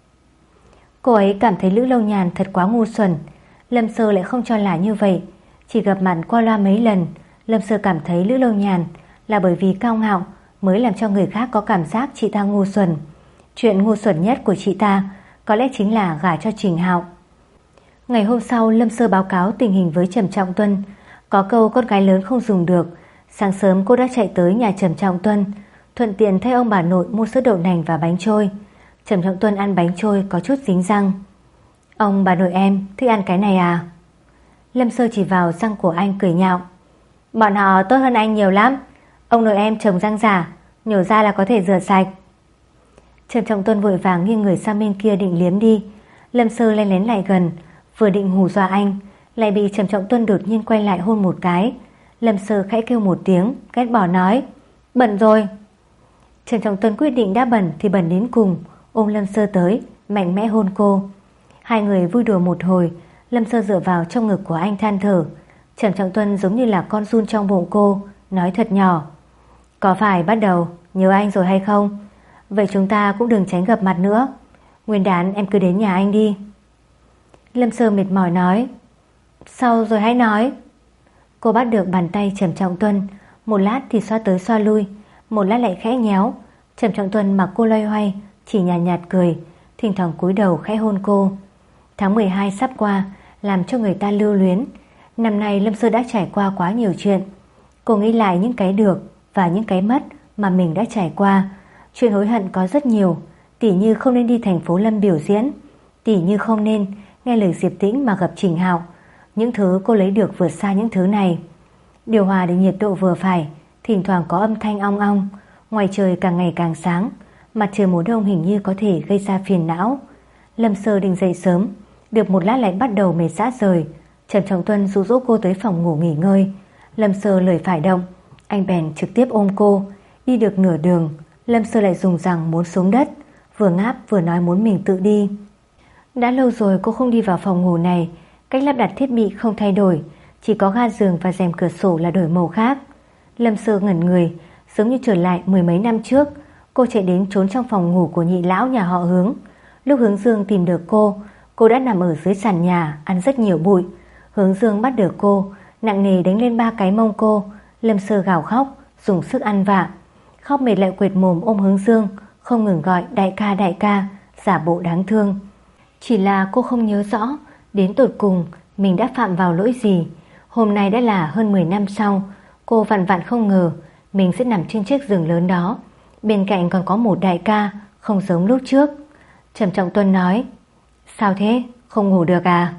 Cô ấy cảm thấy Lữ Lâu Nhàn thật quá ngu xuẩn. Lâm Sơ lại không cho là như vậy. Chỉ gặp mặt qua loa mấy lần, Lâm Sơ cảm thấy Lữ Lâu Nhàn là bởi vì cao ngạo mới làm cho người khác có cảm giác chị ta ngu xuẩn. Chuyện ngu xuẩn nhất của chị ta có lẽ chính là gả cho Trình Hạo. Ngày hôm sau, Lâm Sơ báo cáo tình hình với Trầm Trọng Tuân. Có câu con gái lớn không dùng được. Sáng sớm cô đã chạy tới nhà Trầm Trọng Tuân, thuận tiện thay ông bà nội mua sữa đậu nành và bánh trôi. Trầm Trọng Tuân ăn bánh trôi có chút dính răng. Ông bà nội em thích ăn cái này à? Lâm Sơ chỉ vào răng của anh cười nhạo. Bọn họ tốt hơn anh nhiều lắm. Ông nội em trồng răng giả, nhổ ra là có thể rửa sạch. Trầm Trọng Tuân vội vàng nghiêng người sang bên kia định liếm đi. Lâm Sơ len lén lại gần, vừa định hù dọa anh, lại bị Trầm Trọng Tuân đột nhiên quay lại hôn một cái. Lâm Sơ khẽ kêu một tiếng, ghét bỏ nói, bẩn rồi. Trầm Trọng Tuân quyết định đã bẩn thì bẩn đến cùng, ôm Lâm Sơ tới, mạnh mẽ hôn cô. Hai người vui đùa một hồi. Lâm Sơ dựa vào trong ngực của anh than thở. Trầm Trọng Tuân giống như là con giun trong bụng cô, nói thật nhỏ, có phải bắt đầu nhớ anh rồi hay không? Vậy chúng ta cũng đừng tránh gặp mặt nữa. Nguyên đán em cứ đến nhà anh đi. Lâm Sơ mệt mỏi nói, sau rồi hãy nói. Cô bắt được bàn tay Trầm Trọng Tuân, một lát thì xoa tới xoa lui, một lát lại khẽ nhéo. Trầm Trọng Tuân mặc cô loay hoay, chỉ nhàn nhạt, nhạt cười, thỉnh thoảng cúi đầu khẽ hôn cô. Tháng mười hai sắp qua, làm cho người ta lưu luyến. Năm nay Lâm Sơ đã trải qua quá nhiều chuyện. Cô nghĩ lại những cái được và những cái mất mà mình đã trải qua. Chuyện hối hận có rất nhiều, tỉ như không nên đi thành phố Lâm biểu diễn, tỉ như không nên nghe lời Diệp Tĩnh mà gặp Trình Hạo. Những thứ cô lấy được vượt xa những thứ này. Điều hòa để nhiệt độ vừa phải, thỉnh thoảng có âm thanh ong ong. Ngoài trời càng ngày càng sáng, mặt trời mùa đông hình như có thể gây ra phiền não. Lâm Sơ định dậy sớm, được một lát lại bắt đầu mệt rã rời. Trầm Trọng Tuân dụ dỗ cô tới phòng ngủ nghỉ ngơi. Lâm Sơ lười phải động, anh bèn trực tiếp ôm cô. Đi được nửa đường, Lâm Sơ lại dùng rằng muốn xuống đất, vừa ngáp vừa nói muốn mình tự đi. Đã lâu rồi cô không đi vào phòng ngủ này. Cách lắp đặt thiết bị không thay đổi, chỉ có ga giường và rèm cửa sổ là đổi màu khác. Lâm Sơ ngẩn người, giống như trở lại mười mấy năm trước. Cô chạy đến trốn trong phòng ngủ của nhị lão nhà họ Hướng. Lúc Hướng Dương tìm được cô, cô đã nằm ở dưới sàn nhà, ăn rất nhiều bụi. Hướng Dương bắt được cô, nặng nề đánh lên ba cái mông cô. Lâm Sơ gào khóc, dùng sức ăn vạ. Khóc mệt lại quệt mồm ôm Hướng Dương, không ngừng gọi đại ca đại ca, giả bộ đáng thương. Chỉ là cô không nhớ rõ đến tột cùng mình đã phạm vào lỗi gì. Hôm nay đã là hơn mười năm sau. Cô vạn vạn không ngờ mình sẽ nằm trên chiếc giường lớn đó, bên cạnh còn có một đại ca, không giống lúc trước. Trầm Trọng Tuân nói, sao thế, không ngủ được à?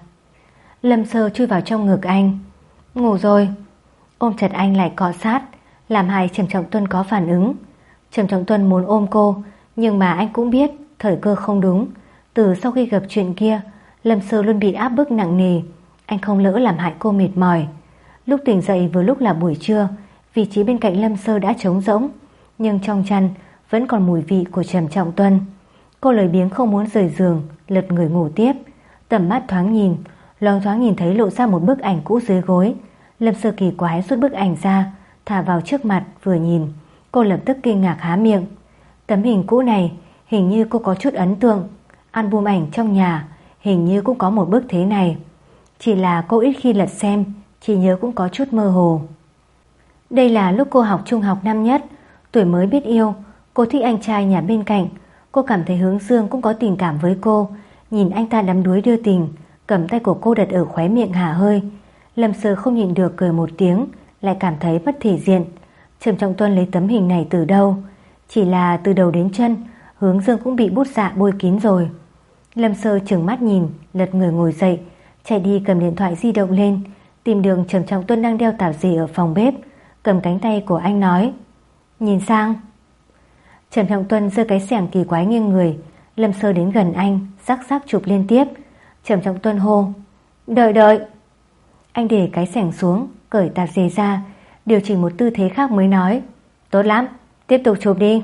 Lâm Sơ chui vào trong ngực anh, ngủ rồi. Ôm chặt anh lại cọ sát, làm hại Trầm Trọng Tuân có phản ứng. Trầm Trọng Tuân muốn ôm cô, nhưng mà anh cũng biết thời cơ không đúng. Từ sau khi gặp chuyện kia, Lâm Sơ luôn bị áp bức nặng nề. Anh không lỡ làm hại cô mệt mỏi. Lúc tỉnh dậy vừa lúc là buổi trưa, vị trí bên cạnh Lâm Sơ đã trống rỗng, nhưng trong chăn vẫn còn mùi vị của Trầm Trọng Tuân. Cô lười biếng không muốn rời giường, lật người ngủ tiếp. Tầm mắt thoáng nhìn, loáng thoáng nhìn thấy lộ ra một bức ảnh cũ dưới gối. Lâm Sơ kỳ quái rút bức ảnh ra, thả vào trước mặt vừa nhìn. Cô lập tức kinh ngạc há miệng. Tấm hình cũ này hình như cô có chút ấn tượng. Album ảnh trong nhà hình như cũng có một bức thế này. Chỉ là cô ít khi lật xem, chỉ nhớ cũng có chút mơ hồ. Đây là lúc cô học trung học năm nhất, tuổi mới biết yêu. Cô thích anh trai nhà bên cạnh. Cô cảm thấy Hướng Dương cũng có tình cảm với cô. Nhìn anh ta đắm đuối đưa tình, cầm tay của cô đặt ở khóe miệng hả hơi. Lâm Sơ không nhịn được cười một tiếng, lại cảm thấy mất thể diện. Trầm Trọng Tuân lấy tấm hình này từ đâu? Chỉ là từ đầu đến chân, Hướng Dương cũng bị bút dạ bôi kín rồi. Lâm Sơ trừng mắt nhìn, lật người ngồi dậy, chạy đi cầm điện thoại di động lên, tìm đường Trầm Trọng Tuân đang đeo tạp dề ở phòng bếp, cầm cánh tay của anh nói: "Nhìn sang." Trầm Trọng Tuân giơ cái xẻng kỳ quái nghiêng người. Lâm Sơ đến gần anh, rắc rắc chụp liên tiếp. Trầm Trọng Tuân hô: "Đợi đợi." Anh để cái xẻng xuống, cởi tạp dề ra, điều chỉnh một tư thế khác mới nói: "Tốt lắm, tiếp tục chụp đi."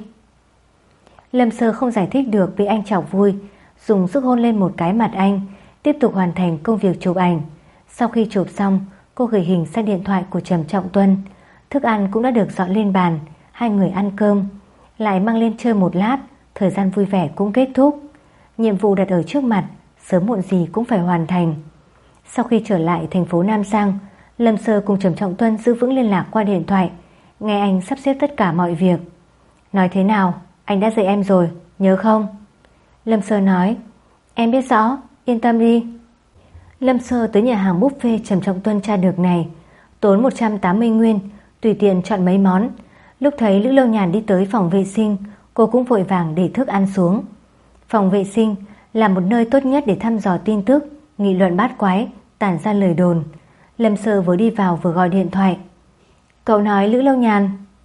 Lâm Sơ không giải thích được vì anh chọc vui, dùng sức hôn lên một cái mặt anh, tiếp tục hoàn thành công việc chụp ảnh. Sau khi chụp xong, cô gửi hình sang điện thoại của Trầm Trọng Tuân. Thức ăn cũng đã được dọn lên bàn, hai người ăn cơm, lại mang lên chơi một lát. Thời gian vui vẻ cũng kết thúc. Nhiệm vụ đặt ở trước mặt, sớm muộn gì cũng phải hoàn thành. Sau khi trở lại thành phố Nam Giang, Lâm Sơ cùng Trầm Trọng Tuân giữ vững liên lạc qua điện thoại, nghe anh sắp xếp tất cả mọi việc. "Nói thế nào, anh đã dạy em rồi, nhớ không?" Lâm Sơ nói: "Em biết rõ, yên tâm đi." Lâm Sơ tới nhà hàng buffet Trầm Trọng Tuân tra được này, tốn một trăm tám mươi nguyên, tùy tiện chọn mấy món. Lúc thấy Lữ Lâu Nhàn đi tới phòng vệ sinh, cô cũng vội vàng để thức ăn xuống. Phòng vệ sinh là một nơi tốt nhất để thăm dò tin tức, nghị luận bát quái, tản ra lời đồn. Lâm Sơ vừa đi vào vừa gọi điện thoại. "Cậu nói Lữ Lâu Nhàn."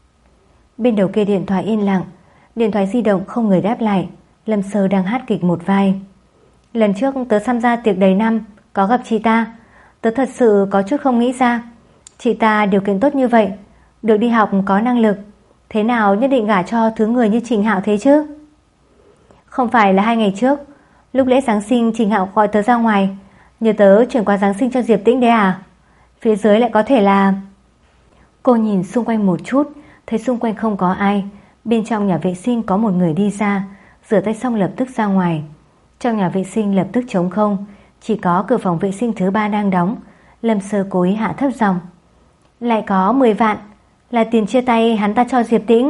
Bên đầu kia điện thoại yên lặng, điện thoại di động không người đáp lại. Lâm Sơ đang hát kịch một vai. "Lần trước tớ tham gia tiệc đầy năm, có gặp chị ta. Tớ thật sự có chút không nghĩ ra, chị ta điều kiện tốt như vậy, được đi học, có năng lực, thế nào nhất định gả cho thứ người như Trình Hạo thế chứ?" "Không phải là hai ngày trước, lúc lễ Giáng sinh Trình Hạo gọi tớ ra ngoài, nhờ tớ chuyển quà Giáng sinh cho Diệp Tĩnh đấy à? Phía dưới lại có thể là..." Cô nhìn xung quanh một chút, thấy xung quanh không có ai. Bên trong nhà vệ sinh có một người đi ra, rửa tay xong lập tức ra ngoài. Trong nhà vệ sinh lập tức trống không, chỉ có cửa phòng vệ sinh thứ ba đang đóng. Lâm Sơ cố ý hạ thấp giọng: "Lại có mười vạn, là tiền chia tay hắn ta cho Diệp Tĩnh."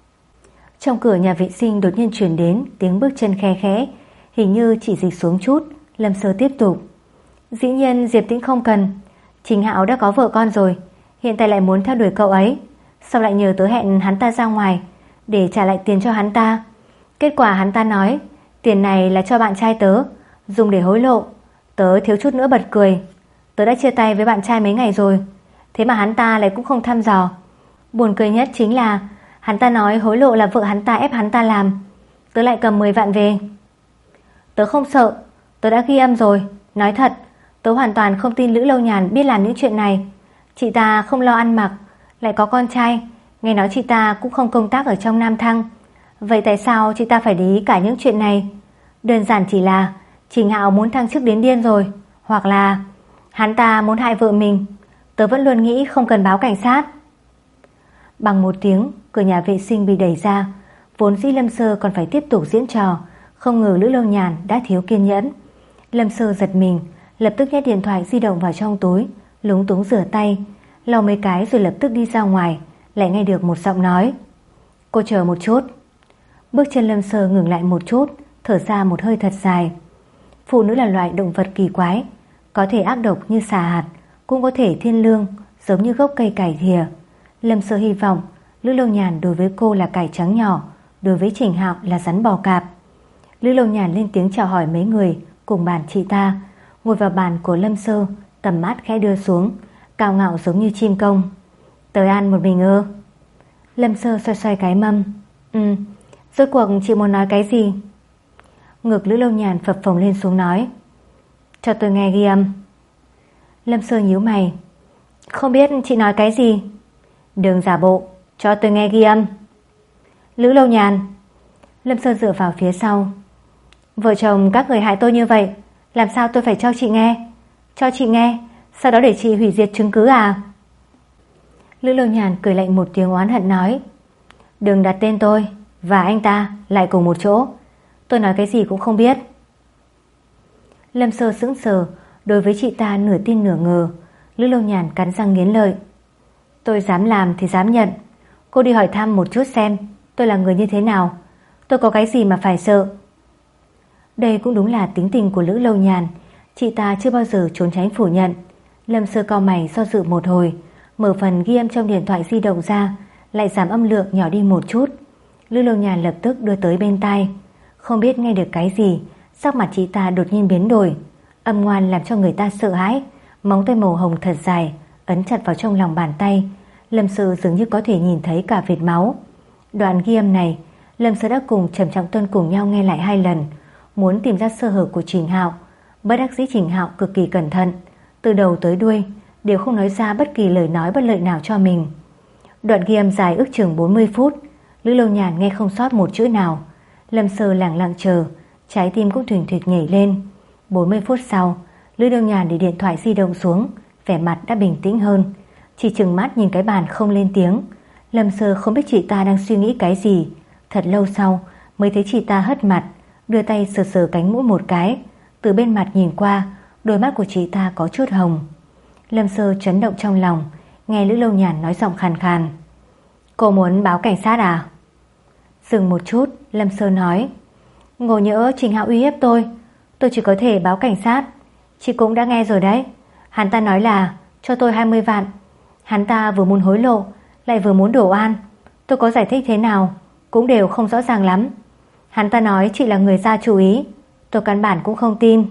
Trong cửa nhà vệ sinh đột nhiên truyền đến tiếng bước chân khe khẽ, hình như chỉ dịch xuống chút. Lâm Sơ tiếp tục: "Dĩ nhiên Diệp Tĩnh không cần, Trình Hạo đã có vợ con rồi, hiện tại lại muốn theo đuổi cậu ấy, sao lại nhờ tớ hẹn hắn ta ra ngoài để trả lại tiền cho hắn ta. Kết quả hắn ta nói tiền này là cho bạn trai tớ, dùng để hối lộ. Tớ thiếu chút nữa bật cười. Tớ đã chia tay với bạn trai mấy ngày rồi, thế mà hắn ta lại cũng không thăm dò. Buồn cười nhất chính là hắn ta nói hối lộ là vợ hắn ta ép hắn ta làm. Tớ lại cầm mười vạn về. Tớ không sợ, tớ đã ghi âm rồi. Nói thật, tớ hoàn toàn không tin Lữ Lâu Nhàn biết làm những chuyện này. Chị ta không lo ăn mặc, lại có con trai, nghe nói chị ta cũng không công tác ở trong Nam Thăng. Vậy tại sao chị ta phải để ý cả những chuyện này? Đơn giản chỉ là Trình Hạo muốn thăng chức đến điên rồi, hoặc là hắn ta muốn hại vợ mình. Tớ vẫn luôn nghĩ không cần báo cảnh sát." Bằng một tiếng, cửa nhà vệ sinh bị đẩy ra. Vốn dĩ Lâm Sơ còn phải tiếp tục diễn trò, không ngờ Lữ Lâu Nhàn đã thiếu kiên nhẫn. Lâm Sơ giật mình, lập tức nhét điện thoại di động vào trong túi, lúng túng rửa tay, lau mấy cái rồi lập tức đi ra ngoài. Lại nghe được một giọng nói: "Cô chờ một chút." Bước chân Lâm Sơ ngừng lại một chút, thở ra một hơi thật dài. Phụ nữ là loại động vật kỳ quái, có thể ác độc như xà hạt, cũng có thể thiên lương, giống như gốc cây cải thìa. Lâm Sơ hy vọng Lữ Lâu Nhàn đối với cô là cải trắng nhỏ, đối với Trình Hạo là rắn bò cạp. Lữ Lâu Nhàn lên tiếng chào hỏi mấy người cùng bàn chị ta, ngồi vào bàn của Lâm Sơ, tầm mắt khẽ đưa xuống, cao ngạo giống như chim công. "Tới ăn một mình ơ?" Lâm Sơ xoay xoay cái mâm. "Ừ, rốt cuộc chị muốn nói cái gì?" Ngực Lữ Lâu Nhàn phập phồng lên xuống nói: "Cho tôi nghe ghi âm." Lâm Sơ nhíu mày: "Không biết chị nói cái gì." "Đừng giả bộ, cho tôi nghe ghi âm." "Lữ Lâu Nhàn." Lâm Sơ dựa vào phía sau: "Vợ chồng các người hại tôi như vậy, làm sao tôi phải cho chị nghe? Cho chị nghe, sau đó để chị hủy diệt chứng cứ à?" Lữ Lâu Nhàn cười lạnh một tiếng oán hận nói: "Đừng đặt tên tôi, và anh ta lại cùng một chỗ. Tôi nói cái gì cũng không biết. Lâm Sơ sững sờ, đối với chị ta nửa tin nửa ngờ. Lữ Lâu Nhàn cắn răng nghiến lợi. Tôi dám làm thì dám nhận. Cô đi hỏi thăm một chút xem tôi là người như thế nào. Tôi có cái gì mà phải sợ. Đây cũng đúng là tính tình của Lữ Lâu Nhàn. Chị ta chưa bao giờ trốn tránh phủ nhận. Lâm Sơ cau mày do dự một hồi, mở phần ghi âm trong điện thoại di động ra, lại giảm âm lượng nhỏ đi một chút. Lữ Lâu Nhàn lập tức đưa tới bên tai. Không biết nghe được cái gì, sắc mặt chị ta đột nhiên biến đổi, âm ngoan làm cho người ta sợ hãi. Móng tay màu hồng thật dài ấn chặt vào trong lòng bàn tay. Lâm Sơ dường như có thể nhìn thấy cả vệt máu. Đoạn ghi âm này Lâm Sơ đã cùng Trầm Trọng Tuân cùng nhau nghe lại hai lần, muốn tìm ra sơ hở của Trình Hạo. Bất đắc dĩ Trình Hạo cực kỳ cẩn thận, từ đầu tới đuôi đều không nói ra bất kỳ lời nói bất lợi nào cho mình. Đoạn ghi âm dài ước chừng bốn mươi phút, Lữ Lâu Nhàn nghe không sót một chữ nào. Lâm Sơ lặng lặng chờ, trái tim cũng thình thịch nhảy lên. bốn mươi phút sau, Lữ Lâu Nhàn để điện thoại di động xuống, vẻ mặt đã bình tĩnh hơn, chỉ trừng mắt nhìn cái bàn không lên tiếng. Lâm Sơ không biết chị ta đang suy nghĩ cái gì. Thật lâu sau mới thấy chị ta hất mặt, đưa tay sờ sờ cánh mũi một cái. Từ bên mặt nhìn qua, đôi mắt của chị ta có chút hồng. Lâm Sơ chấn động trong lòng, nghe Lữ Lâu Nhàn nói giọng khàn khàn. Cô muốn báo cảnh sát à? Dừng một chút, Lâm Sơ nói. Ngộ nhỡ Trình Hạo uy hiếp tôi, tôi chỉ có thể báo cảnh sát. Chị cũng đã nghe rồi đấy. Hắn ta nói là cho tôi hai mươi vạn. Hắn ta vừa muốn hối lộ, lại vừa muốn đổ oan. Tôi có giải thích thế nào cũng đều không rõ ràng lắm. Hắn ta nói chị là người ra chủ ý, tôi căn bản cũng không tin.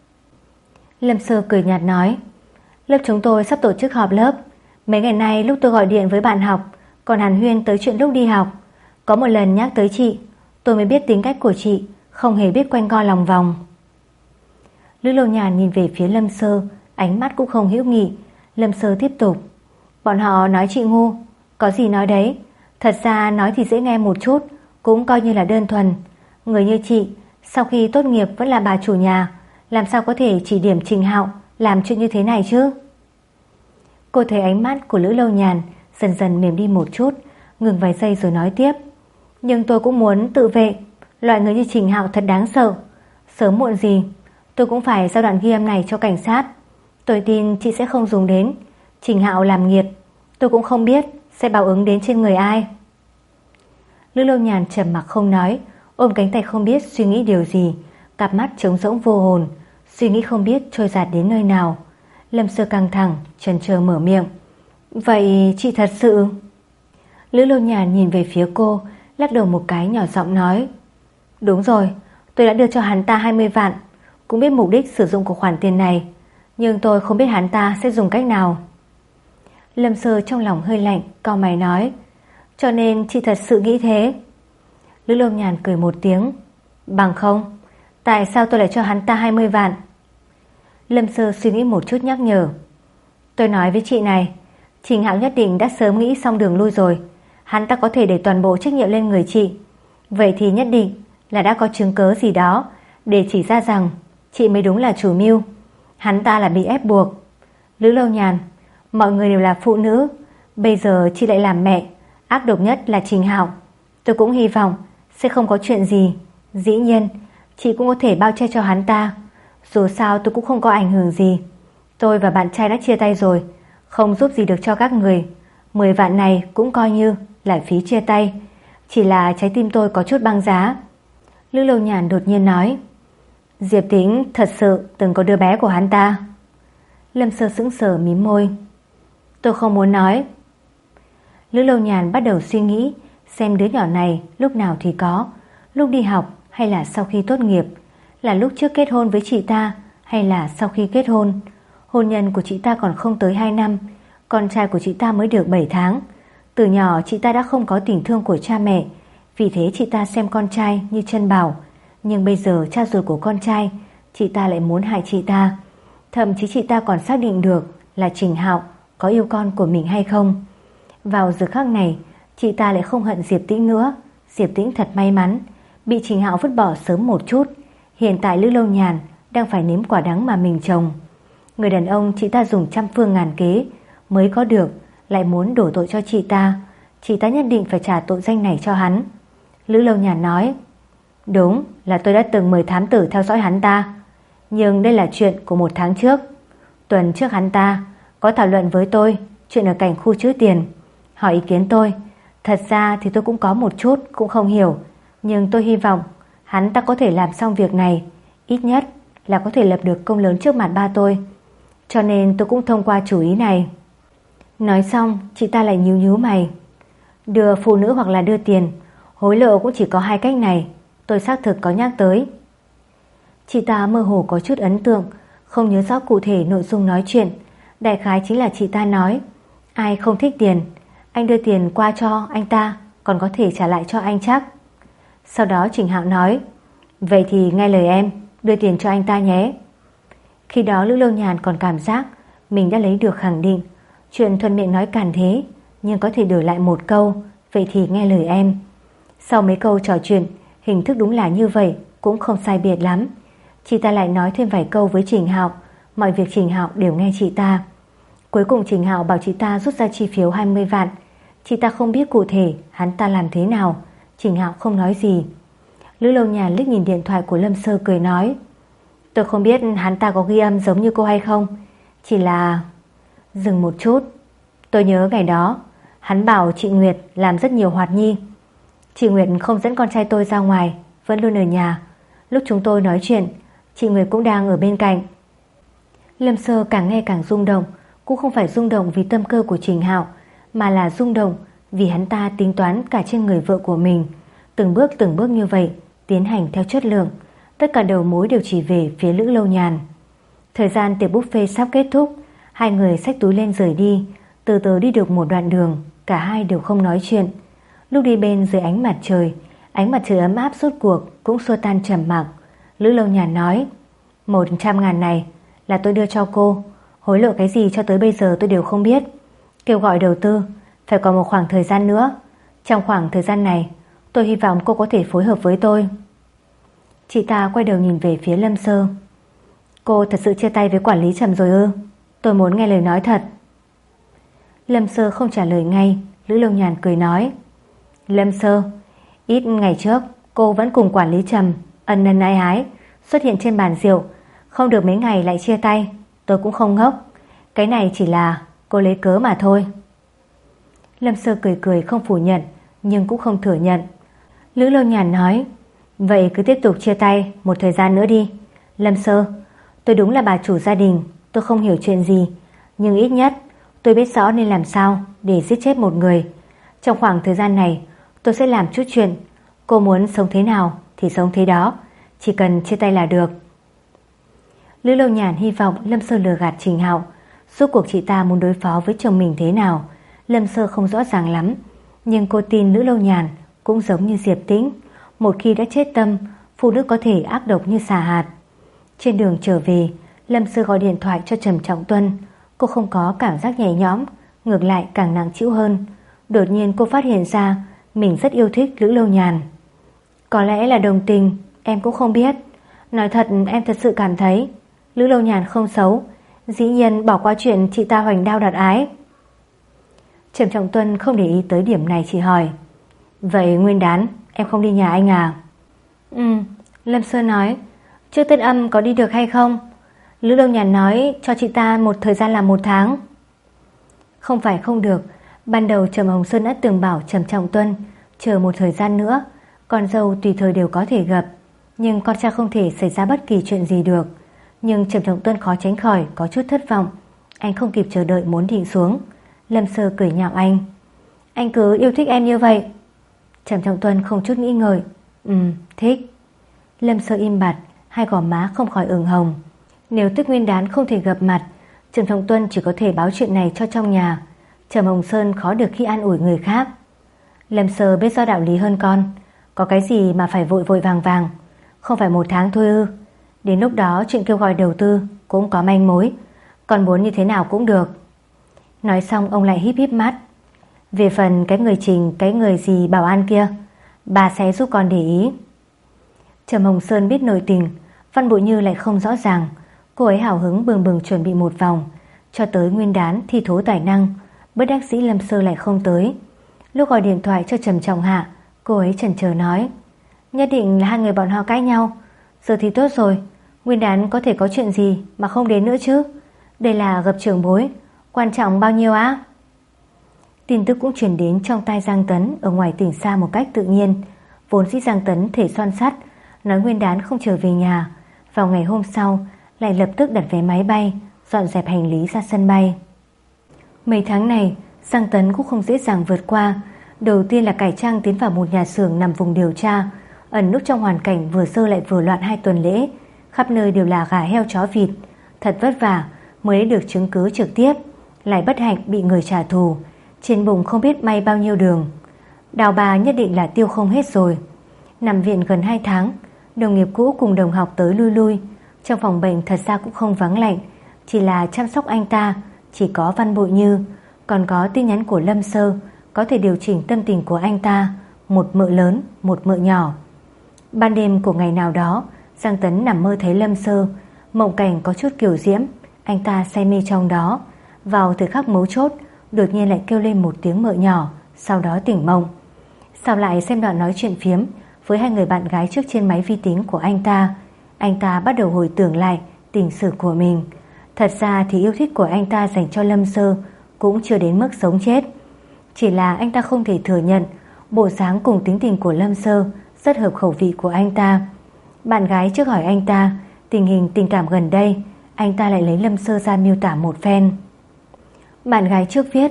Lâm Sơ cười nhạt nói. Lớp chúng tôi sắp tổ chức họp lớp. Mấy ngày nay lúc tôi gọi điện với bạn học còn hàn huyên tới chuyện lúc đi học. Có một lần nhắc tới chị, tôi mới biết tính cách của chị không hề biết quanh co lòng vòng. Lữ Lâu Nhàn nhìn về phía Lâm Sơ, ánh mắt cũng không hữu nghị. Lâm Sơ tiếp tục. Bọn họ nói chị ngu. Có gì nói đấy. Thật ra nói thì dễ nghe một chút, cũng coi như là đơn thuần. Người như chị sau khi tốt nghiệp vẫn là bà chủ nhà, làm sao có thể chỉ điểm Trình Hạo làm chuyện như thế này chứ? Cô thấy ánh mắt của Lữ Lâu Nhàn dần dần mềm đi một chút, ngừng vài giây rồi nói tiếp. Nhưng tôi cũng muốn tự vệ. Loại người như Trình Hạo thật đáng sợ. Sớm muộn gì tôi cũng phải giao đoạn ghi âm này cho cảnh sát. Tôi tin chị sẽ không dùng đến. Trình Hạo làm nghiệt, tôi cũng không biết sẽ báo ứng đến trên người ai. Lữ Lâu Nhàn trầm mặc không nói, ôm cánh tay không biết suy nghĩ điều gì, cặp mắt trống rỗng vô hồn, suy nghĩ không biết trôi dạt đến nơi nào. Lâm Sơ căng thẳng, chần chờ mở miệng. Vậy chị thật sự... Lữ Lâu Nhàn nhìn về phía cô, lắc đầu một cái nhỏ giọng nói. Đúng rồi, tôi đã đưa cho hắn ta hai mươi vạn, cũng biết mục đích sử dụng của khoản tiền này, nhưng tôi không biết hắn ta sẽ dùng cách nào. Lâm Sơ trong lòng hơi lạnh, cau mày nói. Cho nên chị thật sự nghĩ thế? Lữ Lâu Nhàn cười một tiếng. Bằng không, tại sao tôi lại cho hắn ta hai mươi vạn? Lâm Sơ suy nghĩ một chút nhắc nhở. Tôi nói với chị này, Trình Hạo nhất định đã sớm nghĩ xong đường lui rồi. Hắn ta có thể để toàn bộ trách nhiệm lên người chị. Vậy thì nhất định là đã có chứng cớ gì đó để chỉ ra rằng chị mới đúng là chủ mưu. Hắn ta là bị ép buộc. Lữ Lâu Nhàn, mọi người đều là phụ nữ, bây giờ chị lại làm mẹ, ác độc nhất là Trình Hạo. Tôi cũng hy vọng sẽ không có chuyện gì. Dĩ nhiên chị cũng có thể bao che cho hắn ta. Dù sao tôi cũng không có ảnh hưởng gì. Tôi và bạn trai đã chia tay rồi, không giúp gì được cho các người. Mười vạn này cũng coi như là phí chia tay. Chỉ là trái tim tôi có chút băng giá. Lữ Lâu Nhàn đột nhiên nói. Diệp Tĩnh thật sự từng có đứa bé của hắn ta? Lâm Sơ sững sờ mím môi. Tôi không muốn nói. Lữ Lâu Nhàn bắt đầu suy nghĩ xem đứa nhỏ này lúc nào thì có, lúc đi học hay là sau khi tốt nghiệp, là lúc trước kết hôn với chị ta hay là sau khi kết hôn. Hôn nhân của chị ta còn không tới hai năm, con trai của chị ta mới được bảy tháng. Từ nhỏ chị ta đã không có tình thương của cha mẹ, vì thế chị ta xem con trai như chân bảo. Nhưng bây giờ cha ruột của con trai, chị ta lại muốn hại chị ta. Thậm chí chị ta còn xác định được là Trình Hạo có yêu con của mình hay không. Vào giờ khắc này, chị ta lại không hận Diệp Tĩnh nữa. Diệp Tĩnh thật may mắn bị Trình Hạo vứt bỏ sớm một chút. Hiện tại Lữ Lâu Nhàn đang phải nếm quả đắng mà mình trồng. Người đàn ông chị ta dùng trăm phương ngàn kế mới có được, lại muốn đổ tội cho chị ta. Chị ta nhất định phải trả tội danh này cho hắn. Lữ Lâu Nhàn nói. Đúng là tôi đã từng mời thám tử theo dõi hắn ta, nhưng đây là chuyện của một tháng trước. Tuần trước hắn ta có thảo luận với tôi chuyện ở cảnh khu trữ tiền, hỏi ý kiến tôi. Thật ra thì tôi cũng có một chút cũng không hiểu, nhưng tôi hy vọng hắn ta có thể làm xong việc này, ít nhất là có thể lập được công lớn trước mặt ba tôi. Cho nên tôi cũng thông qua chủ ý này. Nói xong, chị ta lại nhíu nhíu mày. Đưa phụ nữ hoặc là đưa tiền, hối lộ cũng chỉ có hai cách này, tôi xác thực có nhắc tới. Chị ta mơ hồ có chút ấn tượng, không nhớ rõ cụ thể nội dung nói chuyện. Đại khái chính là chị ta nói, ai không thích tiền, anh đưa tiền qua cho anh ta, còn có thể trả lại cho anh chắc. Sau đó Trình Hạo nói, vậy thì nghe lời em, đưa tiền cho anh ta nhé. Khi đó Lữ Lâu Nhàn còn cảm giác mình đã lấy được khẳng định. Chuyện thuận miệng nói càn thế, nhưng có thể đổi lại một câu, vậy thì nghe lời em. Sau mấy câu trò chuyện, hình thức đúng là như vậy, cũng không sai biệt lắm. Chị ta lại nói thêm vài câu với Trình Hạo, mọi việc Trình Hạo đều nghe chị ta. Cuối cùng Trình Hạo bảo chị ta rút ra chi phiếu hai mươi vạn. Chị ta không biết cụ thể hắn ta làm thế nào. Trình Hạo không nói gì. Lữ Lâu Nhàn liếc nhìn điện thoại của Lâm Sơ cười nói, tôi không biết hắn ta có ghi âm giống như cô hay không, chỉ là... Dừng một chút, tôi nhớ ngày đó hắn bảo chị Nguyệt làm rất nhiều hoạt nhi. Chị Nguyệt không dẫn con trai tôi ra ngoài, vẫn luôn ở nhà. Lúc chúng tôi nói chuyện, chị Nguyệt cũng đang ở bên cạnh. Lâm Sơ càng nghe càng rung động, cũng không phải rung động vì tâm cơ của Trình Hạo, mà là rung động vì hắn ta tính toán cả trên người vợ của mình, từng bước từng bước như vậy, tiến hành theo chất lượng. Tất cả đầu mối đều chỉ về phía Lữ Lâu Nhàn. Thời gian tiệc buffet sắp kết thúc, hai người xách túi lên rời đi. Từ từ đi được một đoạn đường, cả hai đều không nói chuyện. Lúc đi bên dưới ánh mặt trời, ánh mặt trời ấm áp rốt cuộc cũng xua tan trầm mặc. Lữ Lâu Nhàn nói, một trăm ngàn này là tôi đưa cho cô, hối lộ cái gì cho tới bây giờ tôi đều không biết. Kêu gọi đầu tư phải có một khoảng thời gian nữa. Trong khoảng thời gian này, tôi hy vọng cô có thể phối hợp với tôi. Chị ta quay đầu nhìn về phía Lâm Sơ. Cô thật sự chia tay với quản lý Trầm rồi ư? Tôi muốn nghe lời nói thật. Lâm Sơ không trả lời ngay. Lữ Lâu Nhàn cười nói, Lâm Sơ, ít ngày trước cô vẫn cùng quản lý Trầm ân ân ái ái xuất hiện trên bàn rượu, không được mấy ngày lại chia tay. Tôi cũng không ngốc, cái này chỉ là cô lấy cớ mà thôi. Lâm Sơ cười cười không phủ nhận, nhưng cũng không thừa nhận. Lữ Lâu Nhàn nói, vậy cứ tiếp tục chia tay một thời gian nữa đi. Lâm Sơ, tôi đúng là bà chủ gia đình, tôi không hiểu chuyện gì, nhưng ít nhất tôi biết rõ nên làm sao để giết chết một người. Trong khoảng thời gian này tôi sẽ làm chút chuyện. Cô muốn sống thế nào thì sống thế đó, chỉ cần chia tay là được. Lữ Lâu Nhàn hy vọng Lâm Sơ lừa gạt Trình Hạo. Suốt cuộc chị ta muốn đối phó với chồng mình thế nào, Lâm Sơ không rõ ràng lắm, nhưng cô tin Lữ Lâu Nhàn cũng giống như Diệp Tĩnh, một khi đã chết tâm, phụ nữ có thể ác độc như xà hạt. Trên đường trở về, Lâm Sơ gọi điện thoại cho Trầm Trọng Tuân. Cô không có cảm giác nhẹ nhõm, ngược lại càng nặng trĩu hơn. Đột nhiên cô phát hiện ra mình rất yêu thích Lữ Lâu Nhàn. Có lẽ là đồng tình, em cũng không biết. Nói thật, em thật sự cảm thấy Lữ Lâu Nhàn không xấu, dĩ nhiên bỏ qua chuyện chị ta hoành đao đặt ái. Trầm Trọng Tuân không để ý tới điểm này, chỉ hỏi, vậy nguyên đán em không đi nhà anh à? Ừ, Lâm Sơ nói, trước Tết âm có đi được hay không? Lữ Lâu Nhàn nói cho chị ta một thời gian là một tháng. Không phải không được. Ban đầu Trầm Hồng Sơn đã từng bảo Trầm Trọng Tuân chờ một thời gian nữa, con dâu tùy thời đều có thể gặp, nhưng con trai không thể xảy ra bất kỳ chuyện gì được. Nhưng Trầm Trọng Tuân khó tránh khỏi có chút thất vọng. Anh không kịp chờ đợi muốn định xuống. Lâm Sơ cười nhạo anh, anh cứ yêu thích em như vậy. Trầm Trọng Tuân không chút nghĩ ngợi, Ừ, thích. Lâm Sơ im bặt, hai gò má không khỏi ửng hồng. Nếu Tết Nguyên đán không thể gặp mặt, Trầm Trọng Tuân chỉ có thể báo chuyện này cho trong nhà. Trầm Hồng Sơn khó được khi an ủi người khác. Lâm Sơ biết rõ đạo lý hơn con, có cái gì mà phải vội vội vàng vàng. Không phải một tháng thôi ư? Đến lúc đó chuyện kêu gọi đầu tư cũng có manh mối, con muốn như thế nào cũng được. Nói xong ông lại híp híp mắt. Về phần cái người Trình, cái người gì bảo an kia, bà sẽ giúp con để ý. Trầm Hồng Sơn biết nội tình, Văn Bội Như lại không rõ ràng. Cô ấy hào hứng bừng bừng chuẩn bị một vòng, cho tới Nguyên đán thi thố tài năng. Bất đắc dĩ Lâm Sơ lại không tới. Lúc gọi điện thoại cho Trầm Trọng Hạ, Cô ấy chần chờ nói, nhất định là hai người bọn họ cãi nhau. Giờ thì tốt rồi, Nguyên đán có thể có chuyện gì mà không đến nữa chứ. Đây là gặp trưởng bối, quan trọng bao nhiêu á? Tin tức cũng truyền đến trong tai Giang Tấn ở ngoài tỉnh xa một cách tự nhiên. Vốn dĩ Giang Tấn thể xoan sắt, nói Nguyên đán không trở về nhà. Vào ngày hôm sau lại lập tức đặt vé máy bay, dọn dẹp hành lý ra sân bay. Mấy tháng này Giang Tấn cũng không dễ dàng vượt qua. Đầu tiên là cải trang tiến vào một nhà xưởng nằm vùng điều tra, ẩn núp trong hoàn cảnh vừa dơ lại vừa loạn hai tuần lễ. Khắp nơi đều là gà heo chó vịt. Thật vất vả mới được chứng cứ trực tiếp, lại bất hạnh bị người trả thù. Trên bụng không biết may bao nhiêu đường. Đào bà nhất định là tiêu không hết rồi. Nằm viện gần hai tháng, đồng nghiệp cũ cùng đồng học tới lui lui. Trong phòng bệnh thật ra cũng không vắng lạnh, chỉ là chăm sóc anh ta chỉ có Văn Bội Như, còn có tin nhắn của Lâm Sơ có thể điều chỉnh tâm tình của anh ta, một mợ lớn, một mợ nhỏ. Ban đêm của ngày nào đó, Giang Tấn nằm mơ thấy Lâm Sơ, mộng cảnh có chút kiều diễm, anh ta say mê trong đó. Vào thời khắc mấu chốt, đột nhiên lại kêu lên một tiếng mợ nhỏ, sau đó tỉnh mộng. Sau lại xem đoạn nói chuyện phiếm với hai người bạn gái trước trên máy vi tính của anh ta, anh ta bắt đầu hồi tưởng lại tình sử của mình. Thật ra thì yêu thích của anh ta dành cho Lâm Sơ cũng chưa đến mức sống chết. Chỉ là anh ta không thể thừa nhận bộ dáng cùng tính tình của Lâm Sơ rất hợp khẩu vị của anh ta. Bạn gái trước hỏi anh ta tình hình tình cảm gần đây, anh ta lại lấy Lâm Sơ ra miêu tả một phen. Bạn gái trước viết,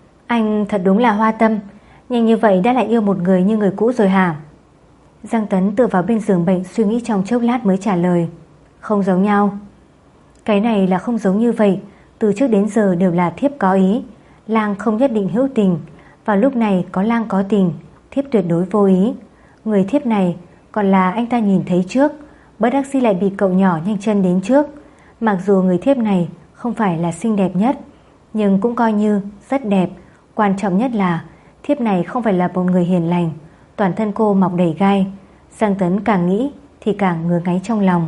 anh thật đúng là hoa tâm, nhanh như vậy đã lại yêu một người như người cũ rồi hả? Giang Tấn tựa vào bên giường bệnh suy nghĩ trong chốc lát mới trả lời, không giống nhau. Cái này là không giống như vậy, từ trước đến giờ đều là thiếp có ý, lang không nhất định hữu tình. Vào lúc này có lang có tình, thiếp tuyệt đối vô ý. Người thiếp này còn là anh ta nhìn thấy trước, bất đắc dĩ lại bị cậu nhỏ nhanh chân đến trước. Mặc dù người thiếp này không phải là xinh đẹp nhất, nhưng cũng coi như rất đẹp. Quan trọng nhất là thiếp này không phải là một người hiền lành, toàn thân cô mọc đầy gai. Giang Tấn càng nghĩ thì càng ngứa ngáy trong lòng.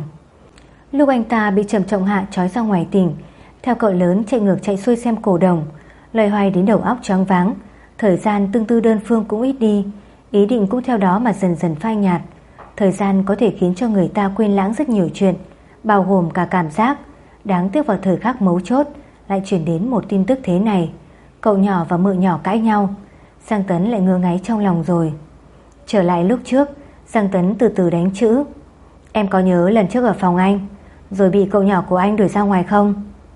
Lúc anh ta bị Trầm Trọng Hạ trói ra ngoài tỉnh, theo cậu lớn chạy ngược chạy xuôi xem cổ đồng, loay hoay đến đầu óc choáng váng. Thời gian tương tư đơn phương cũng ít đi, ý định cũng theo đó mà dần dần phai nhạt. Thời gian có thể khiến cho người ta quên lãng rất nhiều chuyện, bao gồm cả cảm giác. Đáng tiếc vào thời khắc mấu chốt lại chuyển đến một tin tức thế này. Cậu nhỏ và mợ nhỏ cãi nhau. Giang Tấn lại ngứa ngáy trong lòng rồi. Trở lại lúc trước, Giang Tấn từ từ đánh chữ. Em có nhớ lần trước ở phòng anh rồi bị cậu nhỏ của anh đuổi ra ngoài không?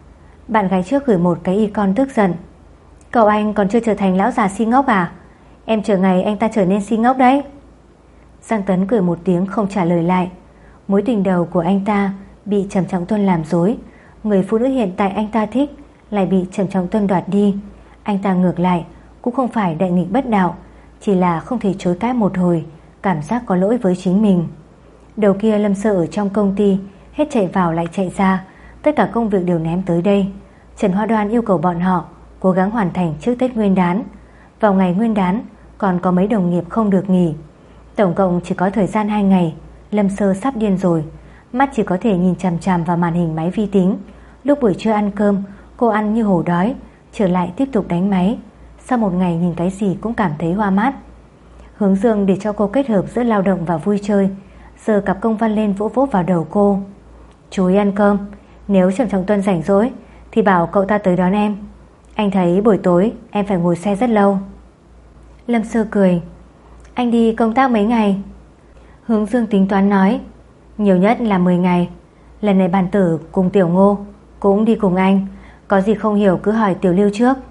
Bạn gái trước gửi một cái icon tức giận. Cậu anh còn chưa trở thành lão già si ngốc à? Em chờ ngày anh ta trở nên si ngốc đấy. Giang Tấn cười một tiếng không trả lời lại. Mối tình đầu của anh ta bị Trầm Trọng Tuân làm dối, người phụ nữ hiện tại anh ta thích lại bị Trầm Trọng Tuân đoạt đi. Anh ta ngược lại cũng không phải đại nghịch bất đạo, chỉ là không thể chối cãi một hồi, cảm giác có lỗi với chính mình. Đầu kia Lâm Sơ ở trong công ty, hết chạy vào lại chạy ra, tất cả công việc đều ném tới đây. Trần Hoa Đoan yêu cầu bọn họ cố gắng hoàn thành trước Tết Nguyên đán. Vào ngày Nguyên đán còn có mấy đồng nghiệp không được nghỉ, tổng cộng chỉ có thời gian hai ngày. Lâm Sơ sắp điên rồi, mắt chỉ có thể nhìn chằm chằm vào màn hình máy vi tính. Lúc buổi trưa ăn cơm, cô ăn như hổ đói, trở lại tiếp tục đánh máy. Sau một ngày nhìn cái gì cũng cảm thấy hoa mắt. Hướng Dương để cho cô kết hợp giữa lao động và vui chơi, giờ cặp công văn lên vỗ vỗ vào đầu cô. Chú ý ăn cơm, nếu Trầm Trọng Tuân rảnh rỗi thì bảo cậu ta tới đón em. Anh thấy buổi tối em phải ngồi xe rất lâu. Lâm Sơ cười. Anh đi công tác mấy ngày? Hướng Dương tính toán nói, nhiều nhất là mười ngày. Lần này bàn tử cùng Tiểu Ngô cũng đi cùng anh, có gì không hiểu cứ hỏi Tiểu Lưu trước.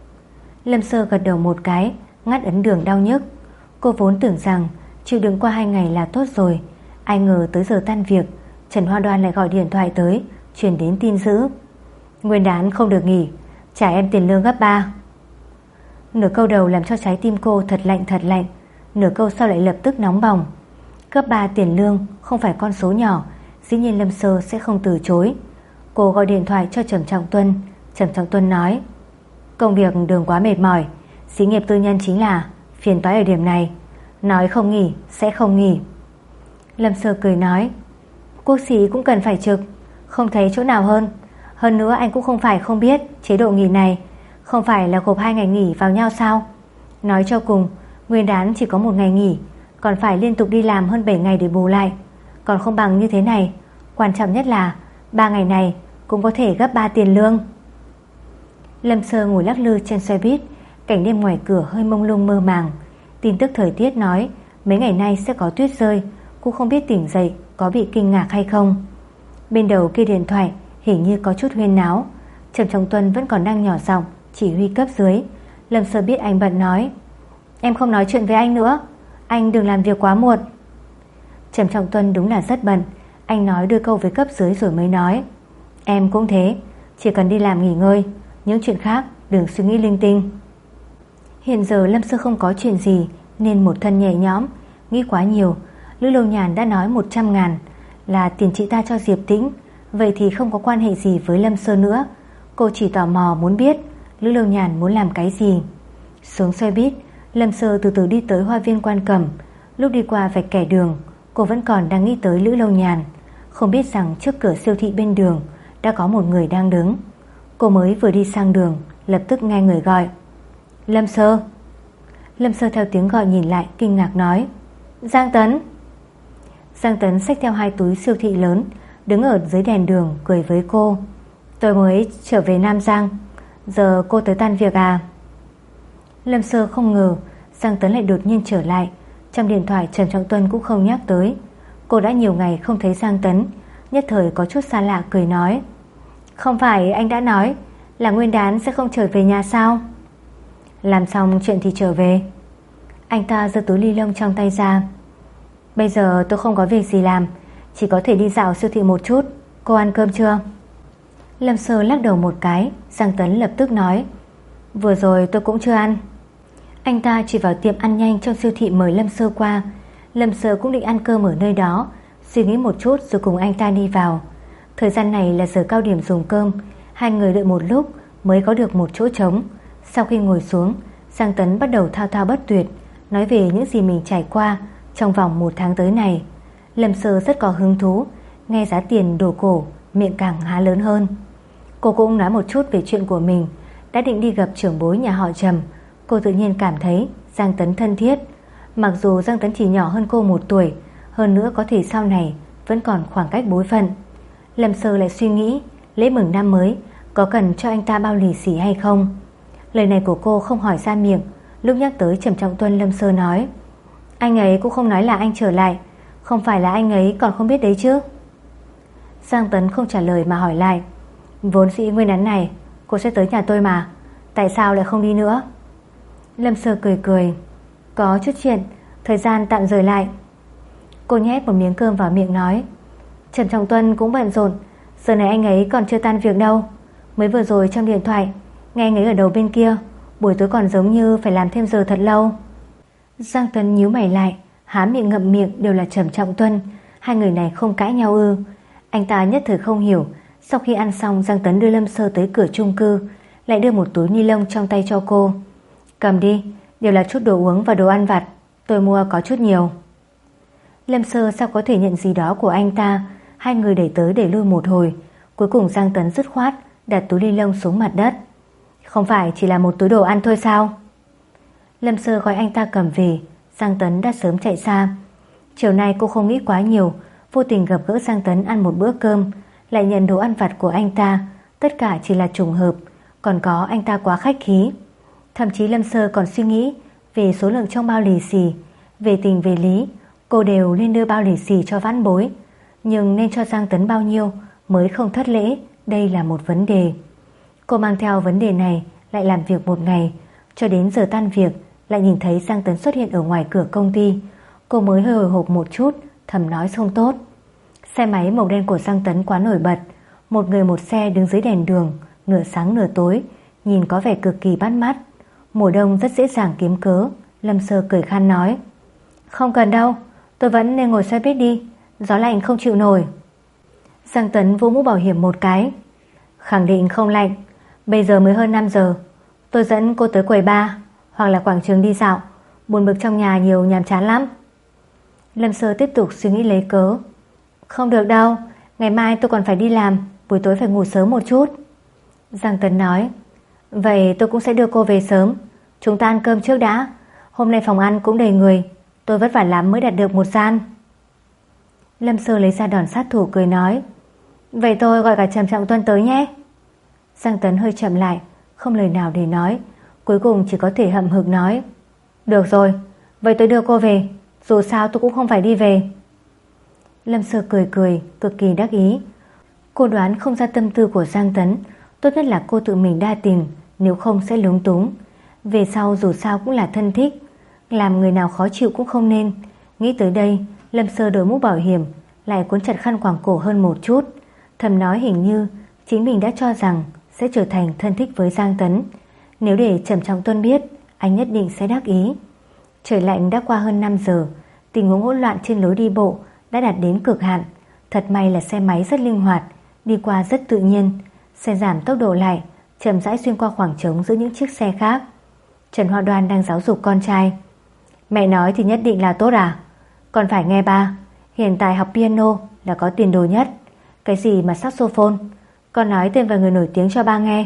Lâm Sơ gật đầu một cái, ngắt ấn đường đau nhức. Cô vốn tưởng rằng chịu đựng qua hai ngày là tốt rồi, ai ngờ tới giờ tan việc Trần Hoa Đoan lại gọi điện thoại tới, truyền đến tin dữ. Nguyên đán không được nghỉ, trả em tiền lương gấp ba. Nửa câu đầu làm cho trái tim cô thật lạnh thật lạnh, nửa câu sau lại lập tức nóng bỏng. Gấp ba tiền lương không phải con số nhỏ, dĩ nhiên Lâm Sơ sẽ không từ chối. Cô gọi điện thoại cho Trầm Trọng Tuân. Trầm Trọng Tuân nói, công việc đường quá mệt mỏi, xí nghiệp tư nhân chính là phiền toái ở điểm này, nói không nghỉ sẽ không nghỉ. Lâm Sơ cười nói, quốc sĩ cũng cần phải trực, không thấy chỗ nào hơn. Hơn nữa anh cũng không phải không biết chế độ nghỉ này không phải là gộp hai ngày nghỉ vào nhau sao? Nói cho cùng Nguyên đán chỉ có một ngày nghỉ, còn phải liên tục đi làm hơn bảy ngày để bù lại. Còn không bằng như thế này, quan trọng nhất là ba ngày này cũng có thể gấp ba tiền lương. Lâm Sơ ngồi lắc lư trên xe buýt, cảnh đêm ngoài cửa hơi mông lung mơ màng. Tin tức thời tiết nói mấy ngày nay sẽ có tuyết rơi. Cô không biết tỉnh dậy có bị kinh ngạc hay không. Bên đầu kia điện thoại hình như có chút huyên náo. Trầm Trọng Tuân vẫn còn đang nhỏ giọng chỉ huy cấp dưới. Lâm Sơ biết anh bận nói: Em không nói chuyện với anh nữa, anh đừng làm việc quá muộn. Trầm Trọng Tuân đúng là rất bận. Anh nói đôi câu với cấp dưới rồi mới nói: Em cũng thế, chỉ cần đi làm nghỉ ngơi, những chuyện khác đừng suy nghĩ linh tinh. Hiện giờ Lâm Sơ không có chuyện gì nên một thân nhẹ nhõm. Nghĩ quá nhiều, Lữ Lâu Nhàn đã nói một trăm ngàn là tiền chị ta cho Diệp Tĩnh, vậy thì không có quan hệ gì với Lâm Sơ nữa. Cô chỉ tò mò muốn biết Lữ Lâu Nhàn muốn làm cái gì. Xuống xe buýt, Lâm Sơ từ từ đi tới Hoa viên Quan Cẩm. Lúc đi qua vạch kẻ đường, cô vẫn còn đang nghĩ tới Lữ Lâu Nhàn, không biết rằng trước cửa siêu thị bên đường đã có một người đang đứng. Cô mới vừa đi sang đường, lập tức nghe người gọi: Lâm Sơ. Lâm Sơ theo tiếng gọi nhìn lại, kinh ngạc nói: Giang Tấn. Giang Tấn xách theo hai túi siêu thị lớn, đứng ở dưới đèn đường cười với cô: Tôi mới trở về Nam Giang, giờ cô tới tan việc à? Lâm Sơ không ngờ Giang Tấn lại đột nhiên trở lại. Trong điện thoại Trần Trọng Tuân cũng không nhắc tới. Cô đã nhiều ngày không thấy Giang Tấn, nhất thời có chút xa lạ, cười nói: Không phải anh đã nói là Nguyên đán sẽ không trở về nhà sao? Làm xong chuyện thì trở về. Anh ta giơ túi ly lông trong tay ra: Bây giờ tôi không có việc gì làm, chỉ có thể đi dạo siêu thị một chút. Cô ăn cơm chưa? Lâm Sơ lắc đầu một cái. Giang Tấn lập tức nói: Vừa rồi tôi cũng chưa ăn. Anh ta chỉ vào tiệm ăn nhanh trong siêu thị mời Lâm Sơ qua. Lâm Sơ cũng định ăn cơm ở nơi đó, suy nghĩ một chút rồi cùng anh ta đi vào. Thời gian này là giờ cao điểm dùng cơm. Hai người đợi một lúc mới có được một chỗ trống. Sau khi ngồi xuống, Giang Tấn bắt đầu thao thao bất tuyệt, nói về những gì mình trải qua trong vòng một tháng tới này. Lâm Sơ rất có hứng thú, nghe giá tiền đồ cổ, miệng càng há lớn hơn. Cô cũng nói một chút về chuyện của mình. Đã định đi gặp trưởng bối nhà họ Trầm, cô tự nhiên cảm thấy Giang Tấn thân thiết. Mặc dù Giang Tấn chỉ nhỏ hơn cô một tuổi, hơn nữa có thể sau này vẫn còn khoảng cách bối phận. Lâm Sơ lại suy nghĩ lễ mừng năm mới có cần cho anh ta bao lì xì hay không. Lời này của cô không hỏi ra miệng. Lúc nhắc tới Trầm Trọng Tuân, Lâm Sơ nói: Anh ấy cũng không nói là anh trở lại, không phải là anh ấy còn không biết đấy chứ? Giang Tấn không trả lời mà hỏi lại: Vốn dĩ nguyên đán này cô sẽ tới nhà tôi mà, tại sao lại không đi nữa? Lâm Sơ cười cười: Có chút chuyện, thời gian tạm rời lại. Cô nhét một miếng cơm vào miệng nói: Trần Trọng Tuân cũng bận rộn, giờ này anh ấy còn chưa tan việc đâu. Mới vừa rồi trong điện thoại nghe anh ấy ở đầu bên kia, buổi tối còn giống như phải làm thêm giờ thật lâu. Giang Tấn nhíu mày lại, há miệng ngậm miệng đều là Trầm Trọng Tuân. Hai người này không cãi nhau ư? Anh ta nhất thời không hiểu. Sau khi ăn xong, Giang Tấn đưa Lâm Sơ tới cửa chung cư, lại đưa một túi ni lông trong tay cho cô: Cầm đi, đều là chút đồ uống và đồ ăn vặt, tôi mua có chút nhiều. Lâm Sơ sao có thể nhận gì đó của anh ta. Hai người đẩy tới đẩy lui một hồi, cuối cùng Giang Tấn dứt khoát đặt túi ni lông xuống mặt đất. Không phải chỉ là một túi đồ ăn thôi sao? Lâm Sơ gọi anh ta cầm về. Giang Tấn đã sớm chạy xa. Chiều nay cô không nghĩ quá nhiều, vô tình gặp gỡ Giang Tấn ăn một bữa cơm, lại nhận đồ ăn vặt của anh ta. Tất cả chỉ là trùng hợp, còn có anh ta quá khách khí. Thậm chí Lâm Sơ còn suy nghĩ về số lượng trong bao lì xì. Về tình về lý, cô đều nên đưa bao lì xì cho vãn bối, nhưng nên cho Giang Tấn bao nhiêu mới không thất lễ, đây là một vấn đề. Cô mang theo vấn đề này lại làm việc một ngày, cho đến giờ tan việc lại nhìn thấy Giang Tấn xuất hiện ở ngoài cửa công ty. Cô mới hơi hồi hộp một chút, thầm nói không tốt. Xe máy màu đen của Giang Tấn quá nổi bật, một người một xe đứng dưới đèn đường, nửa sáng nửa tối, nhìn có vẻ cực kỳ bắt mắt. Mùa đông rất dễ dàng kiếm cớ. Lâm Sơ cười khan nói: Không cần đâu, tôi vẫn nên ngồi xe buýt đi, gió lạnh không chịu nổi. Giang Tấn vỗ mũ bảo hiểm một cái: Khẳng định không lạnh, bây giờ mới hơn năm giờ, tôi dẫn cô tới quầy bar hoặc là quảng trường đi dạo, buồn bực trong nhà nhiều nhàm chán lắm. Lâm Sơ tiếp tục suy nghĩ lấy cớ: Không được đâu, ngày mai tôi còn phải đi làm, buổi tối phải ngủ sớm một chút. Giang Tấn nói: Vậy tôi cũng sẽ đưa cô về sớm, chúng ta ăn cơm trước đã, Hôm nay phòng ăn cũng đầy người, tôi vất vả lắm mới đặt được một gian. Lâm Sơ lấy ra đòn sát thủ cười nói, vậy tôi gọi cả Trầm Trọng Tuân tới nhé. Giang Tấn hơi chậm lại, không lời nào để nói, cuối cùng chỉ có thể hậm hực nói, được rồi, vậy tôi đưa cô về, dù sao tôi cũng không phải đi về. Lâm Sơ cười cười, cực kỳ đắc ý. Cô đoán không ra tâm tư của Giang Tấn, tốt nhất là cô tự mình đa tình, nếu không sẽ lúng túng. Về sau dù sao cũng là thân thích, làm người nào khó chịu cũng không nên. Nghĩ tới đây, Lâm Sơ đội mũ bảo hiểm, lại cuốn chặt khăn quàng cổ hơn một chút, thầm nói hình như chính mình đã cho rằng sẽ trở thành thân thích với Giang Tấn. Nếu để Trầm Trọng Tuân biết, anh nhất định sẽ đắc ý. Trời lạnh đã qua hơn năm giờ, tình huống hỗn loạn trên lối đi bộ đã đạt đến cực hạn. Thật may là xe máy rất linh hoạt, đi qua rất tự nhiên. Xe giảm tốc độ lại, chậm rãi xuyên qua khoảng trống giữa những chiếc xe khác. Trần Hoa Đoan đang giáo dục con trai. Mẹ nói thì nhất định là tốt à? Còn phải nghe ba, hiện tại học piano là có tiền đồ nhất. Cái gì mà saxophone, con nói tên vài người nổi tiếng cho ba nghe.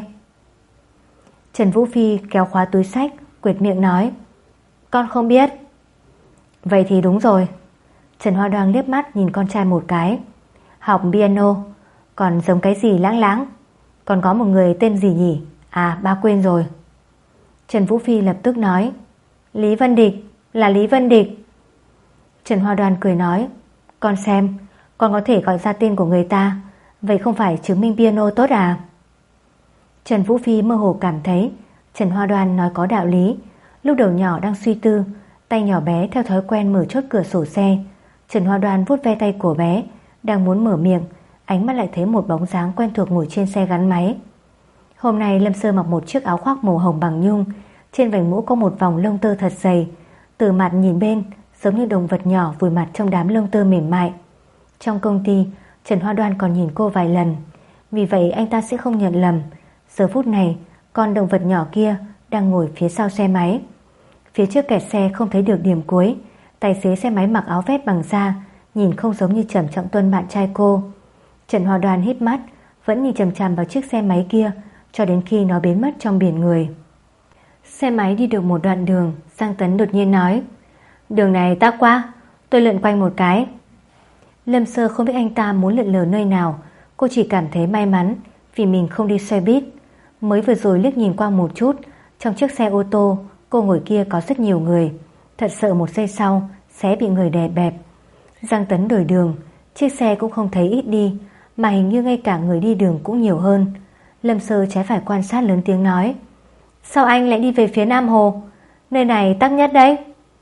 Trần Vũ Phi kéo khóa túi sách, quệt miệng nói, con không biết. Vậy thì đúng rồi. Trần Hoa Đoan liếc mắt nhìn con trai một cái. Học piano, còn giống cái gì lãng lãng. Còn có một người tên gì nhỉ? À, ba quên rồi. Trần Vũ Phi lập tức nói, Lý Vân Địch, là Lý Vân Địch. Trần Hoa Đoan cười nói, con xem, con có thể gọi ra tên của người ta, vậy không phải chứng minh piano tốt à? Trần Vũ Phi mơ hồ cảm thấy Trần Hoa Đoan nói có đạo lý. Lúc đầu nhỏ đang suy tư, tay nhỏ bé theo thói quen mở chốt cửa sổ xe. Trần Hoa Đoan vuốt ve tay của bé, đang muốn mở miệng, ánh mắt lại thấy một bóng dáng quen thuộc ngồi trên xe gắn máy. Hôm nay Lâm Sơ mặc một chiếc áo khoác màu hồng bằng nhung, trên vành mũ có một vòng lông tơ thật dày, từ mặt nhìn bên giống như động vật nhỏ vùi mặt trong đám lông tơ mềm mại. Trong công ty, Trần Hoa Đoan còn nhìn cô vài lần, vì vậy anh ta sẽ không nhận lầm. Giờ phút này, con động vật nhỏ kia đang ngồi phía sau xe máy. Phía trước kẹt xe không thấy được điểm cuối. Tài xế xe máy mặc áo vest bằng da, nhìn không giống như Trầm Trọng Tuân bạn trai cô. Trần Hoa Đoan híp mắt, vẫn nhìn chằm chằm vào chiếc xe máy kia cho đến khi nó biến mất trong biển người. Xe máy đi được một đoạn đường, Giang Tấn đột nhiên nói, đường này tắc quá, tôi lượn quanh một cái. Lâm Sơ không biết anh ta muốn lượn lờ nơi nào, cô chỉ cảm thấy may mắn vì mình không đi xe buýt. Mới vừa rồi liếc nhìn qua một chút, trong chiếc xe ô tô cô ngồi kia có rất nhiều người, thật sợ một giây sau sẽ bị người đè bẹp. Giang Tấn đổi đường, chiếc xe cũng không thấy ít đi, mà hình như ngay cả người đi đường cũng nhiều hơn. Lâm Sơ trái phải quan sát lớn tiếng nói, sao anh lại đi về phía Nam Hồ? Nơi này tắc nhất đấy.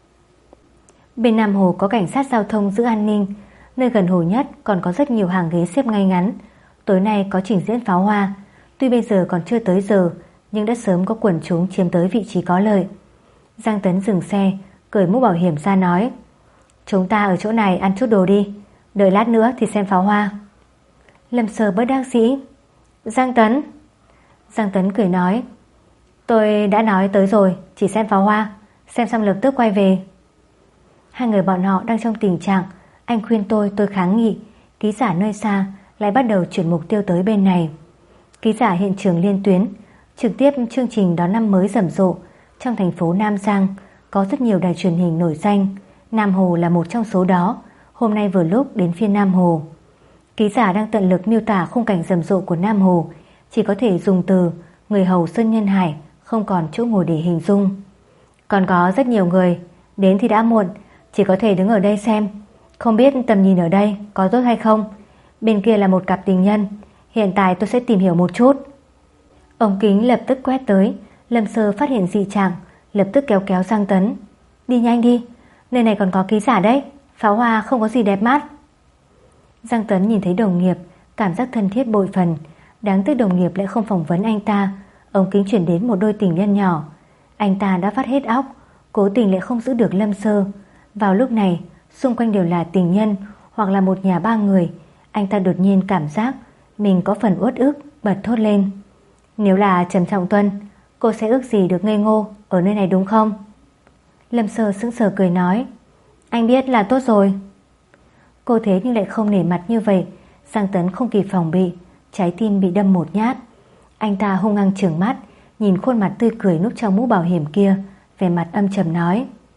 Bên Nam Hồ có cảnh sát giao thông giữ an ninh, nơi gần hồ nhất còn có rất nhiều hàng ghế xếp ngay ngắn. Tối nay có trình diễn pháo hoa, tuy bây giờ còn chưa tới giờ, nhưng đã sớm có quần chúng chiếm tới vị trí có lợi. Giang Tấn dừng xe, cởi mũ bảo hiểm ra nói, chúng ta ở chỗ này ăn chút đồ đi, đợi lát nữa thì xem pháo hoa. Lâm Sơ bất đắc dĩ, Giang Tấn. Giang Tấn cười nói, tôi đã nói tới rồi, chỉ xem pháo hoa, xem xong lập tức quay về. Hai người bọn họ đang trong tình trạng anh khuyên tôi, tôi kháng nghị. Ký giả nơi xa lại bắt đầu chuyển mục tiêu tới bên này. Ký giả hiện trường liên tuyến, trực tiếp chương trình đón năm mới rầm rộ. Trong thành phố Nam Giang có rất nhiều đài truyền hình nổi danh, Nam Hồ là một trong số đó. Hôm nay vừa lúc đến phiên Nam Hồ. Ký giả đang tận lực miêu tả khung cảnh rầm rộ của Nam Hồ, chỉ có thể dùng từ người hầu Sơn Nhân Hải, không còn chỗ ngồi để hình dung. Còn có rất nhiều người, đến thì đã muộn, chỉ có thể đứng ở đây xem. Không biết tầm nhìn ở đây có tốt hay không. Bên kia là một cặp tình nhân, hiện tại tôi sẽ tìm hiểu một chút. Ống kính lập tức quét tới. Lâm Sơ phát hiện dị trạng, lập tức kéo kéo Giang Tấn, đi nhanh đi, nơi này còn có ký giả đấy, pháo hoa không có gì đẹp mắt. Giang Tấn nhìn thấy đồng nghiệp, cảm giác thân thiết bội phần. Đáng tiếc đồng nghiệp lại không phỏng vấn anh ta. Ống kính chuyển đến một đôi tình nhân nhỏ. Anh ta đã phát hết óc, cố tình lại không giữ được Lâm Sơ. Vào lúc này, xung quanh đều là tình nhân hoặc là một nhà ba người. Anh ta đột nhiên cảm giác mình có phần uất ức, bật thốt lên, nếu là Trầm Trọng Tuân, cô sẽ ước gì được ngây ngô ở nơi này đúng không? Lâm Sơ sững sờ cười nói, anh biết là tốt rồi. Cô thế nhưng lại không nể mặt như vậy. Giang Tấn không kịp phòng bị, trái tim bị đâm một nhát. Anh ta hung hăng trừng mắt, nhìn khuôn mặt tươi cười núp trong mũ bảo hiểm kia, vẻ mặt âm trầm nói,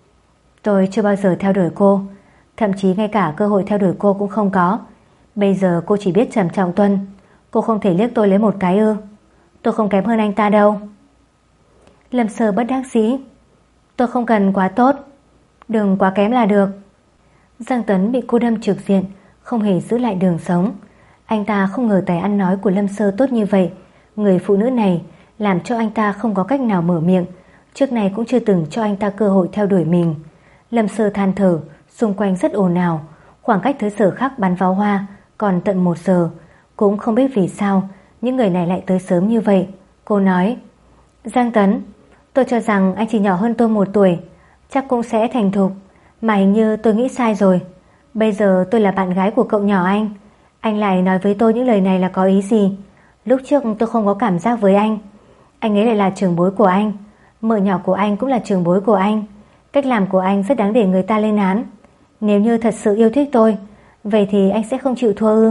Tôi chưa bao giờ theo đuổi cô, thậm chí ngay cả cơ hội theo đuổi cô cũng không có. Bây giờ cô chỉ biết Trầm Trọng Tuân. Cô không thể liếc tôi lấy một cái ư? Tôi không kém hơn anh ta đâu. Lâm Sơ bất đắc dĩ. Tôi không cần quá tốt, đừng quá kém là được. Giang Tấn bị cô đâm trực diện, không hề giữ lại đường sống. Anh ta không ngờ tài ăn nói của Lâm Sơ tốt như vậy. Người phụ nữ này làm cho anh ta không có cách nào mở miệng. Trước này cũng chưa từng cho anh ta cơ hội theo đuổi mình. Lâm Sơ than thở, xung quanh rất ồn ào. Khoảng cách tới sở khác bắn pháo hoa còn tận một giờ. Cũng không biết vì sao những người này lại tới sớm như vậy. Cô nói: Giang Tấn, tôi cho rằng anh chỉ nhỏ hơn tôi một tuổi, chắc cũng sẽ thành thục. Mà hình như tôi nghĩ sai rồi. Bây giờ tôi là bạn gái của cậu nhỏ anh. Anh lại nói với tôi những lời này là có ý gì? Lúc trước tôi không có cảm giác với anh. Anh ấy lại là trưởng bối của anh. Mợ nhỏ của anh cũng là trưởng bối của anh. Cách làm của anh rất đáng để người ta lên án. Nếu như thật sự yêu thích tôi, vậy thì anh sẽ không chịu thua ư?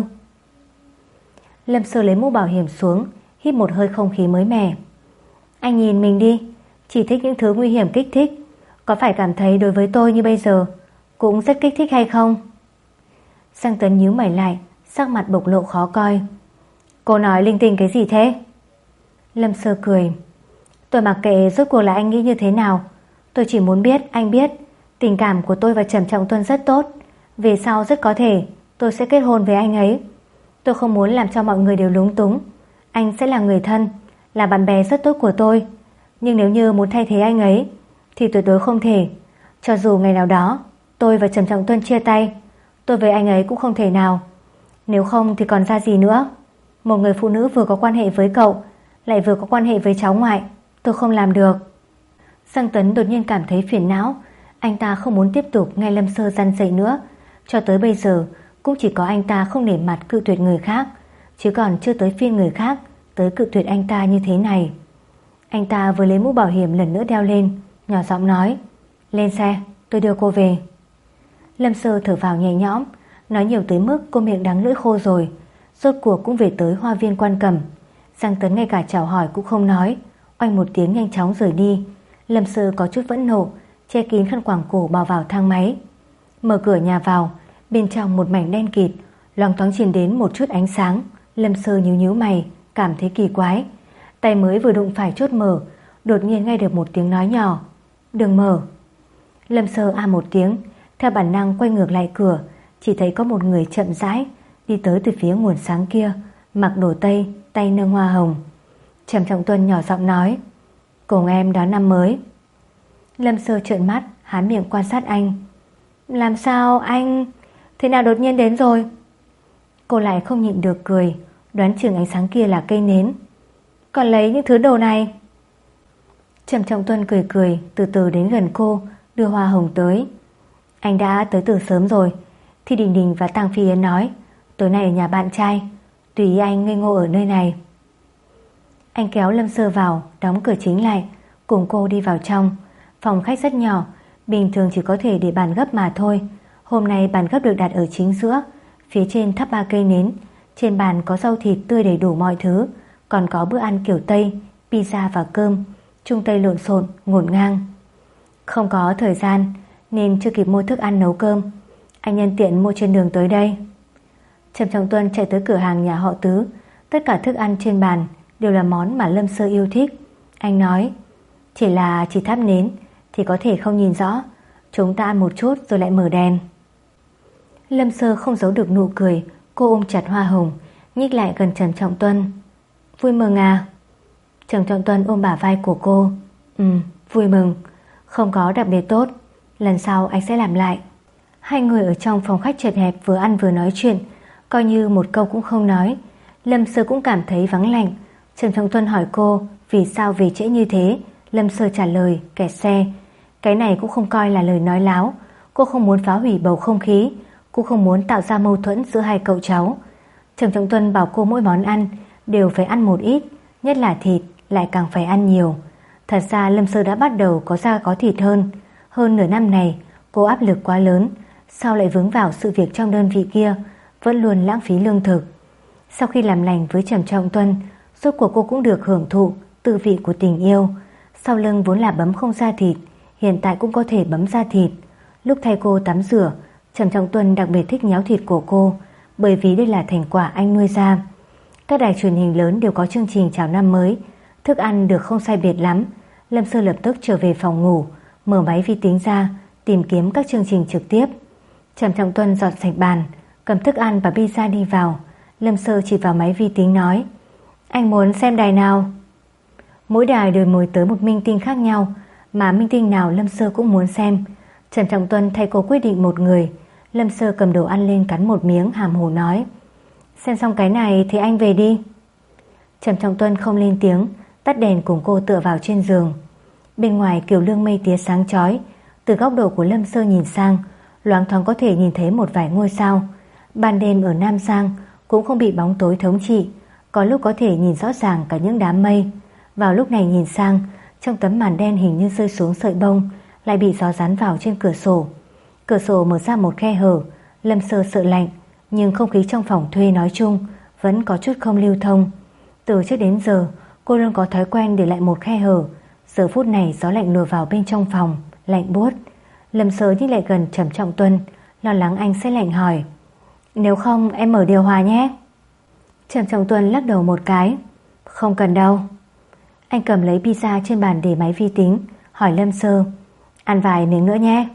Lâm Sơ lấy mũ bảo hiểm xuống, hít một hơi không khí mới mẻ. Anh nhìn mình đi, chỉ thích những thứ nguy hiểm kích thích. Có phải cảm thấy đối với tôi như bây giờ cũng rất kích thích hay không? Giang Tấn nhíu mày lại, sắc mặt bộc lộ khó coi. Cô nói linh tinh cái gì thế? Lâm Sơ cười. Tôi mặc kệ rốt cuộc là anh nghĩ như thế nào. Tôi chỉ muốn biết anh biết tình cảm của tôi và Trầm Trọng Tuân rất tốt. Về sau rất có thể tôi sẽ kết hôn với anh ấy. Tôi không muốn làm cho mọi người đều lúng túng. Anh sẽ là người thân, là bạn bè rất tốt của tôi. Nhưng nếu như muốn thay thế anh ấy thì tuyệt đối không thể. Cho dù ngày nào đó tôi và Trầm Trọng Tuân chia tay, tôi với anh ấy cũng không thể nào. Nếu không thì còn ra gì nữa. Một người phụ nữ vừa có quan hệ với cậu lại vừa có quan hệ với cháu ngoại, tôi không làm được. Giang Tấn đột nhiên cảm thấy phiền não. Anh ta không muốn tiếp tục nghe Lâm Sơ răn dạy nữa. Cho tới bây giờ cũng chỉ có anh ta không nể mặt cự tuyệt người khác, chứ còn chưa tới phiên người khác tới cự tuyệt anh ta như thế này. Anh ta vừa lấy mũ bảo hiểm lần nữa đeo lên, nhỏ giọng nói: Lên xe, tôi đưa cô về. Lâm Sơ thở vào nhẹ nhõm. Nói nhiều tới mức cô miệng đắng lưỡi khô rồi. Rốt cuộc cũng về tới Hoa Viên Quan Cẩm. Giang Tấn ngay cả chào hỏi cũng không nói, oanh một tiếng nhanh chóng rời đi. Lâm Sơ có chút phẫn nộ, che kín khăn quàng cổ bò vào thang máy. Mở cửa nhà vào, bên trong một mảnh đen kịt, loáng thoáng truyền đến một chút ánh sáng. Lâm Sơ nhíu nhíu mày, cảm thấy kỳ quái. Tay mới vừa đụng phải chốt mở, đột nhiên nghe được một tiếng nói nhỏ: Đừng mở. Lâm Sơ a một tiếng, theo bản năng quay ngược lại cửa, chỉ thấy có một người chậm rãi đi tới từ phía nguồn sáng kia, mặc đồ tây, tay nâng hoa hồng. Trầm Trọng Tuân nhỏ giọng nói: Cùng em đón năm mới. Lâm Sơ trợn mắt, há miệng quan sát anh. Làm sao anh... Thế nào đột nhiên đến rồi? Cô lại không nhịn được cười, đoán chừng ánh sáng kia là cây nến. Còn lấy những thứ đồ này? Trầm Trọng Tuân cười cười, từ từ đến gần cô, đưa hoa hồng tới. Anh đã tới từ sớm rồi. Thi Đình Đình và Tang Phi Yến nói tối nay ở nhà bạn trai, tùy ý anh ngây ngô ở nơi này. Anh kéo Lâm Sơ vào, đóng cửa chính lại, cùng cô đi vào trong. Phòng khách rất nhỏ, bình thường chỉ có thể để bàn gấp mà thôi. Hôm nay bàn gấp được đặt ở chính giữa, phía trên thắp ba cây nến. Trên bàn có rau thịt tươi đầy đủ mọi thứ, còn có bữa ăn kiểu Tây, pizza và cơm, trung Tây lộn xộn, ngổn ngang. Không có thời gian nên chưa kịp mua thức ăn nấu cơm, anh nhân tiện mua trên đường tới đây. Trầm Trọng Tuân chạy tới cửa hàng nhà họ Tứ. Tất cả thức ăn trên bàn đều là món mà Lâm Sơ yêu thích. Anh nói: Chỉ là chỉ thắp nến thì có thể không nhìn rõ, chúng ta ăn một chút rồi lại mở đèn. Lâm Sơ không giấu được nụ cười. Cô ôm chặt hoa hồng, nhích lại gần Trầm Trọng Tuân. Vui mừng à? Trầm Trọng Tuân ôm bả vai của cô. Ừ, vui mừng. Không có đặc biệt tốt, lần sau anh sẽ làm lại. Hai người ở trong phòng khách chật hẹp vừa ăn vừa nói chuyện, coi như một câu cũng không nói. Lâm Sơ cũng cảm thấy vắng lạnh. Trầm Trọng Tuân hỏi cô vì sao về trễ như thế. Lâm Sơ trả lời: kẹt xe. Cái này cũng không coi là lời nói láo. Cô không muốn phá hủy bầu không khí, cô không muốn tạo ra mâu thuẫn giữa hai cậu cháu. Trầm Trọng Tuân bảo cô mỗi món ăn đều phải ăn một ít, nhất là thịt lại càng phải ăn nhiều. Thật ra Lâm Sơ đã bắt đầu có da có thịt hơn. Hơn nửa năm này cô áp lực quá lớn, sao lại vướng vào sự việc trong đơn vị kia, vẫn luôn lãng phí lương thực. Sau khi làm lành với Trầm Trọng Tuân, rốt cuộc cô cũng được hưởng thụ tư vị của tình yêu. Sau lưng vốn là bấm không ra thịt, hiện tại cũng có thể bấm ra thịt. Lúc thay cô tắm rửa, Trầm Trọng Tuân đặc biệt thích nhéo thịt của cô, bởi vì đây là thành quả anh nuôi ra. Các đài truyền hình lớn đều có chương trình chào năm mới, thức ăn được không sai biệt lắm. Lâm Sơ lập tức trở về phòng ngủ, mở máy vi tính ra, tìm kiếm các chương trình trực tiếp. Trầm Trọng Tuân dọn sạch bàn, cầm thức ăn và pizza đi vào. Lâm Sơ chỉ vào máy vi tính nói: Anh muốn xem đài nào? Mỗi đài đều mời tới một minh tinh khác nhau, mà minh tinh nào Lâm Sơ cũng muốn xem. Trầm Trọng Tuân thay cô quyết định một người. Lâm Sơ cầm đồ ăn lên cắn một miếng, hàm hồ nói: Xem xong cái này thì anh về đi. Trầm Trọng Tuân không lên tiếng, tắt đèn cùng cô tựa vào trên giường. Bên ngoài kiều lương mây tía sáng chói, từ góc độ của Lâm Sơ nhìn sang, loáng thoáng có thể nhìn thấy một vài ngôi sao. Ban đêm ở Nam Giang cũng không bị bóng tối thống trị, có lúc có thể nhìn rõ ràng cả những đám mây. Vào lúc này nhìn sang, trong tấm màn đen hình như rơi xuống sợi bông, lại bị gió dán vào trên cửa sổ. Cửa sổ mở ra một khe hở. Lâm Sơ sợ lạnh, nhưng không khí trong phòng thuê nói chung vẫn có chút không lưu thông. Từ trước đến giờ cô luôn có thói quen để lại một khe hở. Giờ phút này gió lạnh lùa vào bên trong phòng, lạnh buốt. Lâm Sơ nhích lại gần Trầm Trọng Tuân, lo lắng anh sẽ lạnh, hỏi: Nếu không em mở điều hòa nhé. Trầm Trọng Tuân lắc đầu một cái: Không cần đâu. Anh cầm lấy pizza trên bàn để máy vi tính, hỏi Lâm Sơ: Ăn vài miếng nữa nhé.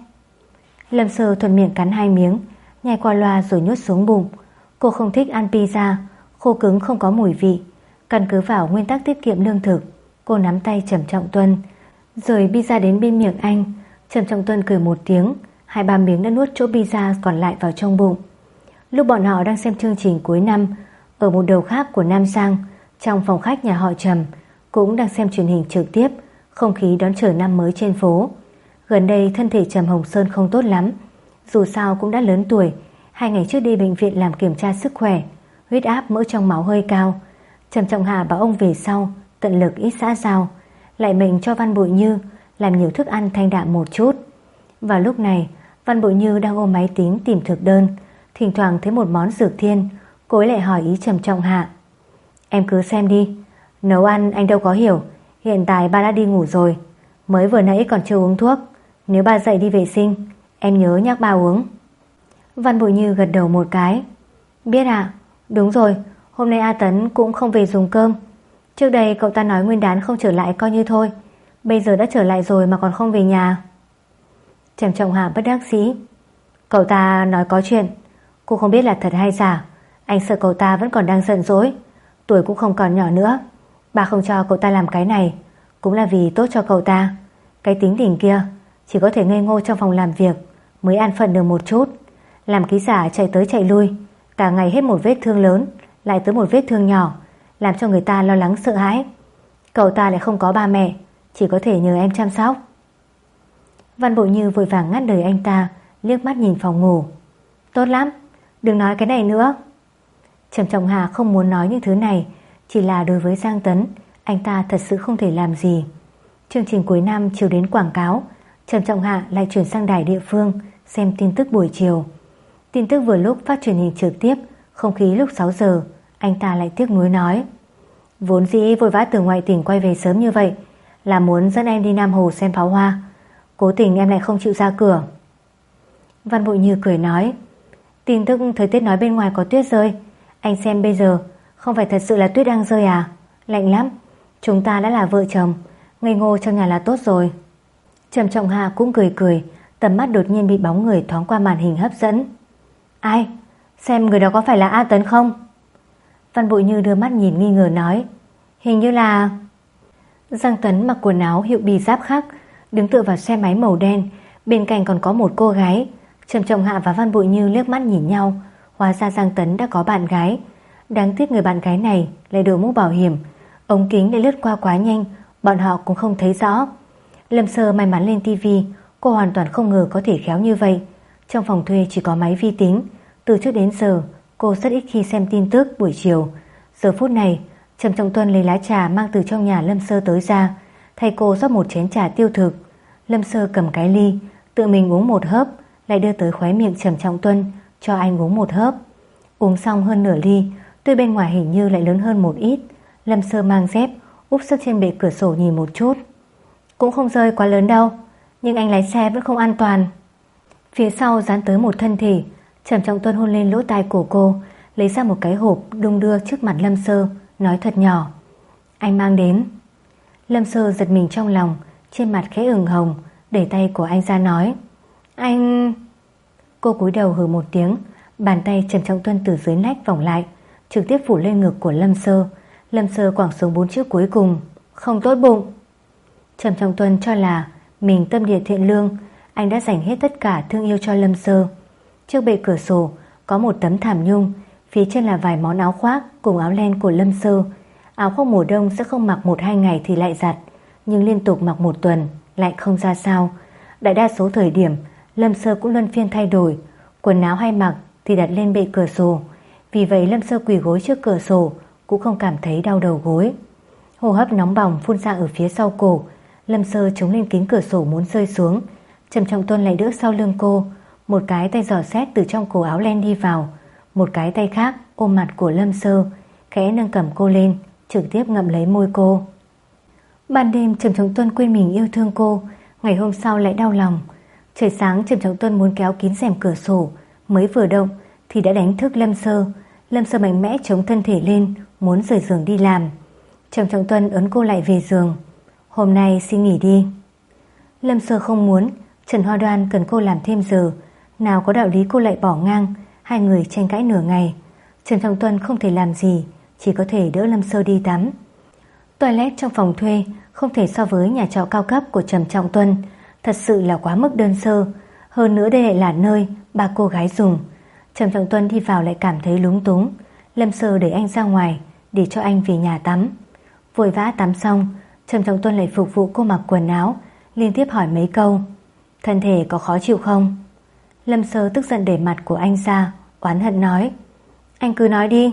Lâm Sơ thuận miệng cắn hai miếng, nhai qua loa rồi nhốt xuống bụng. Cô không thích ăn pizza, khô cứng không có mùi vị. Căn cứ vào nguyên tắc tiết kiệm lương thực, cô nắm tay Trầm Trọng Tuân, rồi pizza đến bên miệng anh. Trầm Trọng Tuân cười một tiếng, hai ba miếng đã nuốt chỗ pizza còn lại vào trong bụng. Lúc bọn họ đang xem chương trình cuối năm, ở một đầu khác của Nam Giang, trong phòng khách nhà họ Trầm, cũng đang xem truyền hình trực tiếp, không khí đón chờ năm mới trên phố. Gần đây thân thể Trầm Hồng Sơn không tốt lắm, dù sao cũng đã lớn tuổi. Hai ngày trước đi bệnh viện làm kiểm tra sức khỏe, huyết áp mỡ trong máu hơi cao. Trầm Trọng Hà bảo ông về sau tận lực ít xã giao, lại mệnh cho Văn Bội Như làm nhiều thức ăn thanh đạm một chút. Vào lúc này Văn Bội Như đang ôm máy tính tìm thực đơn, thỉnh thoảng thấy một món dược thiên, cô ấy lại hỏi ý Trầm Trọng Hạ: Em cứ xem đi, nấu ăn anh đâu có hiểu, hiện tại ba đã đi ngủ rồi, mới vừa nãy còn chưa uống thuốc, nếu ba dậy đi vệ sinh em nhớ nhắc ba uống. Văn Bội Như gật đầu một cái: Biết ạ. Đúng rồi, hôm nay A Tấn cũng không về dùng cơm. Trước đây cậu ta nói Nguyên đán không trở lại coi như thôi, bây giờ đã trở lại rồi mà còn không về nhà. Trầm Trọng Hà bất đắc dĩ: Cậu ta nói có chuyện, cô không biết là thật hay giả. Anh sợ cậu ta vẫn còn đang giận dỗi, tuổi cũng không còn nhỏ nữa. Bà không cho cậu ta làm cái này cũng là vì tốt cho cậu ta. Cái tính tình kia chỉ có thể ngây ngô trong phòng làm việc mới an phận được một chút. Làm ký giả chạy tới chạy lui, cả ngày hết một vết thương lớn lại tới một vết thương nhỏ, làm cho người ta lo lắng sợ hãi. Cậu ta lại không có ba mẹ, chỉ có thể nhờ em chăm sóc. Văn Bội Như vội vàng ngắt lời anh ta, liếc mắt nhìn phòng ngủ: Tốt lắm, đừng nói cái này nữa. Trầm Trọng Hà không muốn nói những thứ này, chỉ là đối với Giang Tấn, anh ta thật sự không thể làm gì. Chương trình cuối năm chiều đến quảng cáo, Trầm Trọng Hà lại chuyển sang đài địa phương xem tin tức buổi chiều. Tin tức vừa lúc phát truyền hình trực tiếp, không khí lúc sáu giờ, anh ta lại tiếc nuối nói: Vốn dĩ vội vã từ ngoại tỉnh quay về sớm như vậy là muốn dẫn em đi Nam Hồ xem pháo hoa, cố tình em lại không chịu ra cửa. Văn Bội Như cười nói: Tin tức thời tiết nói bên ngoài có tuyết rơi, anh xem bây giờ không phải thật sự là tuyết đang rơi à? Lạnh lắm, chúng ta đã là vợ chồng, ngây ngô trong nhà là tốt rồi. Trầm Trọng Hà cũng cười cười, tầm mắt đột nhiên bị bóng người thoáng qua màn hình hấp dẫn. Ai? Xem người đó có phải là A Tấn không? Văn Bội Như đưa mắt nhìn nghi ngờ nói: Hình như là... Giang Tấn mặc quần áo hiệu bì giáp khác, đứng tựa vào xe máy màu đen, bên cạnh còn có một cô gái. Trầm Trọng Hạ và Văn Bội Như liếc mắt nhìn nhau, hóa ra Giang Tấn đã có bạn gái. Đáng tiếc người bạn gái này lại đội mũ bảo hiểm, ống kính lại lướt qua quá nhanh, bọn họ cũng không thấy rõ. Lâm Sơ may mắn lên tivi, cô hoàn toàn không ngờ có thể khéo như vậy. Trong phòng thuê chỉ có máy vi tính, từ trước đến giờ cô rất ít khi xem tin tức buổi chiều. Giờ phút này Trầm Trọng Tuân lấy lá trà mang từ trong nhà Lâm Sơ tới ra, thay cô rót một chén trà tiêu thực. Lâm Sơ cầm cái ly, tự mình uống một hớp, lại đưa tới khóe miệng Trầm Trọng Tuân, cho anh uống một hớp. Uống xong hơn nửa ly, tuy bên ngoài hình như lại lớn hơn một ít. Lâm Sơ mang dép, úp sấp trên bệ cửa sổ nhìn một chút. Cũng không rơi quá lớn đâu, nhưng anh lái xe vẫn không an toàn. Phía sau dán tới một thân thể. Trầm Trọng Tuân hôn lên lỗ tai của cô, lấy ra một cái hộp đung đưa trước mặt Lâm Sơ, nói thật nhỏ: "Anh mang đến." Lâm Sơ giật mình trong lòng, trên mặt khẽ ửng hồng, đẩy tay của anh ra nói: "Anh..." Cô cúi đầu hừ một tiếng, bàn tay Trầm Trọng Tuân từ dưới nách vòng lại, trực tiếp phủ lên ngực của Lâm Sơ. Lâm Sơ quẳng xuống bốn chữ cuối cùng: "Không tốt bụng." Trầm Trọng Tuân cho là mình tâm địa thiện lương, anh đã dành hết tất cả thương yêu cho Lâm Sơ. Trước bệ cửa sổ có một tấm thảm nhung, phía trên là vài món áo khoác cùng áo len của Lâm Sơ. Áo khoác mùa đông sẽ không mặc một hai ngày thì lại giặt, nhưng liên tục mặc một tuần lại không ra sao. Đại đa số thời điểm Lâm Sơ cũng luân phiên thay đổi, quần áo hay mặc thì đặt lên bệ cửa sổ. Vì vậy Lâm Sơ quỳ gối trước cửa sổ cũng không cảm thấy đau đầu gối. Hô hấp nóng bỏng phun ra ở phía sau cổ. Lâm Sơ chống lên kính cửa sổ muốn rơi xuống. Trầm Trọng Tuân lại đỡ sau lưng cô, một cái tay giỏ xét từ trong cổ áo len đi vào, một cái tay khác ôm mặt của Lâm Sơ, khẽ nâng cầm cô lên, trực tiếp ngậm lấy môi cô. Ban đêm Trầm Trọng Tuân quên mình yêu thương cô, ngày hôm sau lại đau lòng. Trời sáng Trầm Trọng Tuân muốn kéo kín rèm cửa sổ, mới vừa động thì đã đánh thức Lâm Sơ. Lâm Sơ mạnh mẽ chống thân thể lên, muốn rời giường đi làm. Trầm Trọng Tuân ấn cô lại về giường: "Hôm nay xin nghỉ đi." Lâm Sơ không muốn, Trần Hoa Đoan cần cô làm thêm giờ, nào có đạo lý cô lại bỏ ngang. Hai người tranh cãi nửa ngày, Trầm Trọng Tuân không thể làm gì, chỉ có thể đỡ Lâm Sơ đi tắm. Toilet trong phòng thuê không thể so với nhà trọ cao cấp của Trầm Trọng Tuân, thật sự là quá mức đơn sơ. Hơn nữa đây lại là nơi ba cô gái dùng. Trầm Trọng Tuân đi vào lại cảm thấy lúng túng. Lâm Sơ đẩy anh ra ngoài để cho anh về nhà tắm. Vội vã tắm xong, Trầm Trọng Tuân lại phục vụ cô mặc quần áo, liên tiếp hỏi mấy câu: "Thân thể có khó chịu không?" Lâm Sơ tức giận đẩy mặt của anh ra, oán hận nói: "Anh cứ nói đi."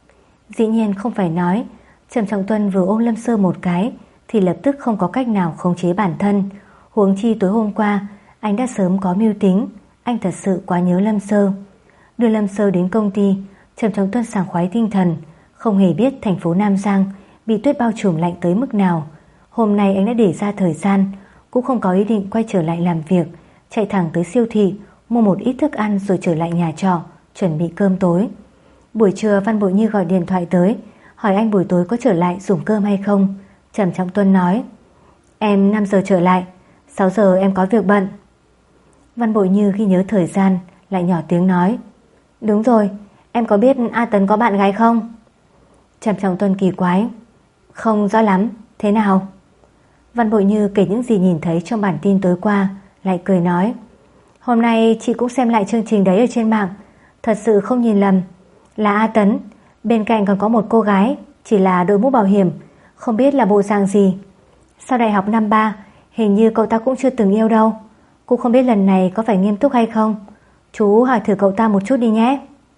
Dĩ nhiên không phải nói. Trầm Trọng Tuân vừa ôm Lâm Sơ một cái thì lập tức không có cách nào khống chế bản thân. Huống chi tối hôm qua anh đã sớm có mưu tính, anh thật sự quá nhớ Lâm Sơ. Đưa Lâm Sơ đến công ty, Trầm Trọng Tuân sảng khoái tinh thần, không hề biết thành phố Nam Giang bị tuyết bao trùm lạnh tới mức nào. Hôm nay anh đã để ra thời gian, cũng không có ý định quay trở lại làm việc, chạy thẳng tới siêu thị mua một ít thức ăn rồi trở lại nhà trọ chuẩn bị cơm tối. Buổi trưa Văn Bội Như gọi điện thoại tới, hỏi anh buổi tối có trở lại dùng cơm hay không. Trầm Trọng Tuân nói: "Em năm giờ trở lại, sáu giờ em có việc bận." Văn Bội Như ghi nhớ thời gian, lại nhỏ tiếng nói: "Đúng rồi, em có biết A Tấn có bạn gái không?" Trầm Trọng Tuân kỳ quái: "Không rõ lắm, thế nào?" Văn Bội Như kể những gì nhìn thấy trong bản tin tối qua, lại cười nói: "Hôm nay chị cũng xem lại chương trình đấy ở trên mạng, thật sự không nhìn lầm là A Tấn, bên cạnh còn có một cô gái, chỉ là đội mũ bảo hiểm, không biết là bộ dạng gì. Sau đại học năm ba, hình như cậu ta cũng chưa từng yêu đâu. Cũng không biết lần này có phải nghiêm túc hay không. Chú hỏi thử cậu ta một chút đi nhé."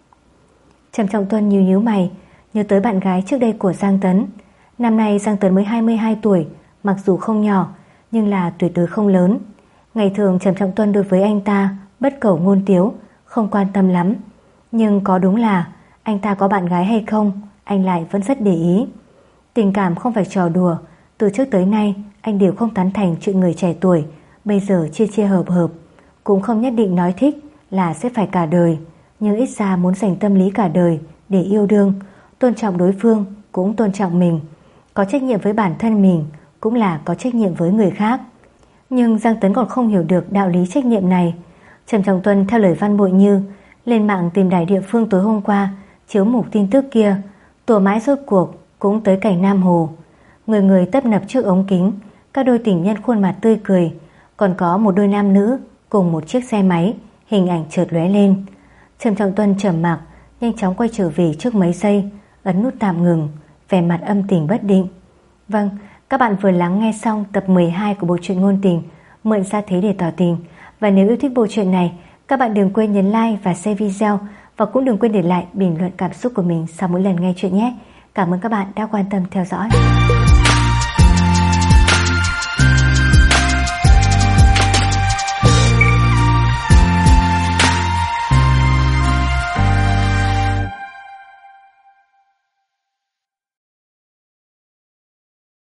Trầm Trọng Tuân nhíu nhíu mày, nhớ tới bạn gái trước đây của Giang Tấn. Năm nay Giang Tấn mới hai mươi hai tuổi, mặc dù không nhỏ nhưng là tuổi đời không lớn. Ngày thường Trầm Trọng Tuân đối với anh ta bất cẩu ngôn tiếu, không quan tâm lắm. Nhưng có đúng là anh ta có bạn gái hay không, anh lại vẫn rất để ý. Tình cảm không phải trò đùa, từ trước tới nay anh đều không tán thành chuyện người trẻ tuổi bây giờ chia chia hợp hợp. Cũng không nhất định nói thích là sẽ phải cả đời, nhưng ít ra muốn dành tâm lý cả đời để yêu đương, tôn trọng đối phương cũng tôn trọng mình, có trách nhiệm với bản thân mình cũng là có trách nhiệm với người khác. Nhưng Giang Tấn còn không hiểu được đạo lý trách nhiệm này. Trầm Trọng Tuân theo lời Văn Bội Như lên mạng tìm đài địa phương tối hôm qua chiếu mục tin tức kia, tủa mãi rốt cuộc cũng tới cảnh Nam Hồ. Người người tấp nập trước ống kính, các đôi tình nhân khuôn mặt tươi cười, còn có một đôi nam nữ cùng một chiếc xe máy, hình ảnh chợt lóe lên. Trầm Trọng Tuân trầm mặc, nhanh chóng quay trở về trước mấy giây, ấn nút tạm ngừng, vẻ mặt âm tình bất định. Vâng, các bạn vừa lắng nghe xong tập mười hai của bộ truyện ngôn tình Mượn Ra Thế Để Tỏ Tình. Và nếu yêu thích bộ truyện này, các bạn đừng quên nhấn like và share video, và cũng đừng quên để lại bình luận cảm xúc của mình sau mỗi lần nghe chuyện nhé. Cảm ơn các bạn đã quan tâm theo dõi.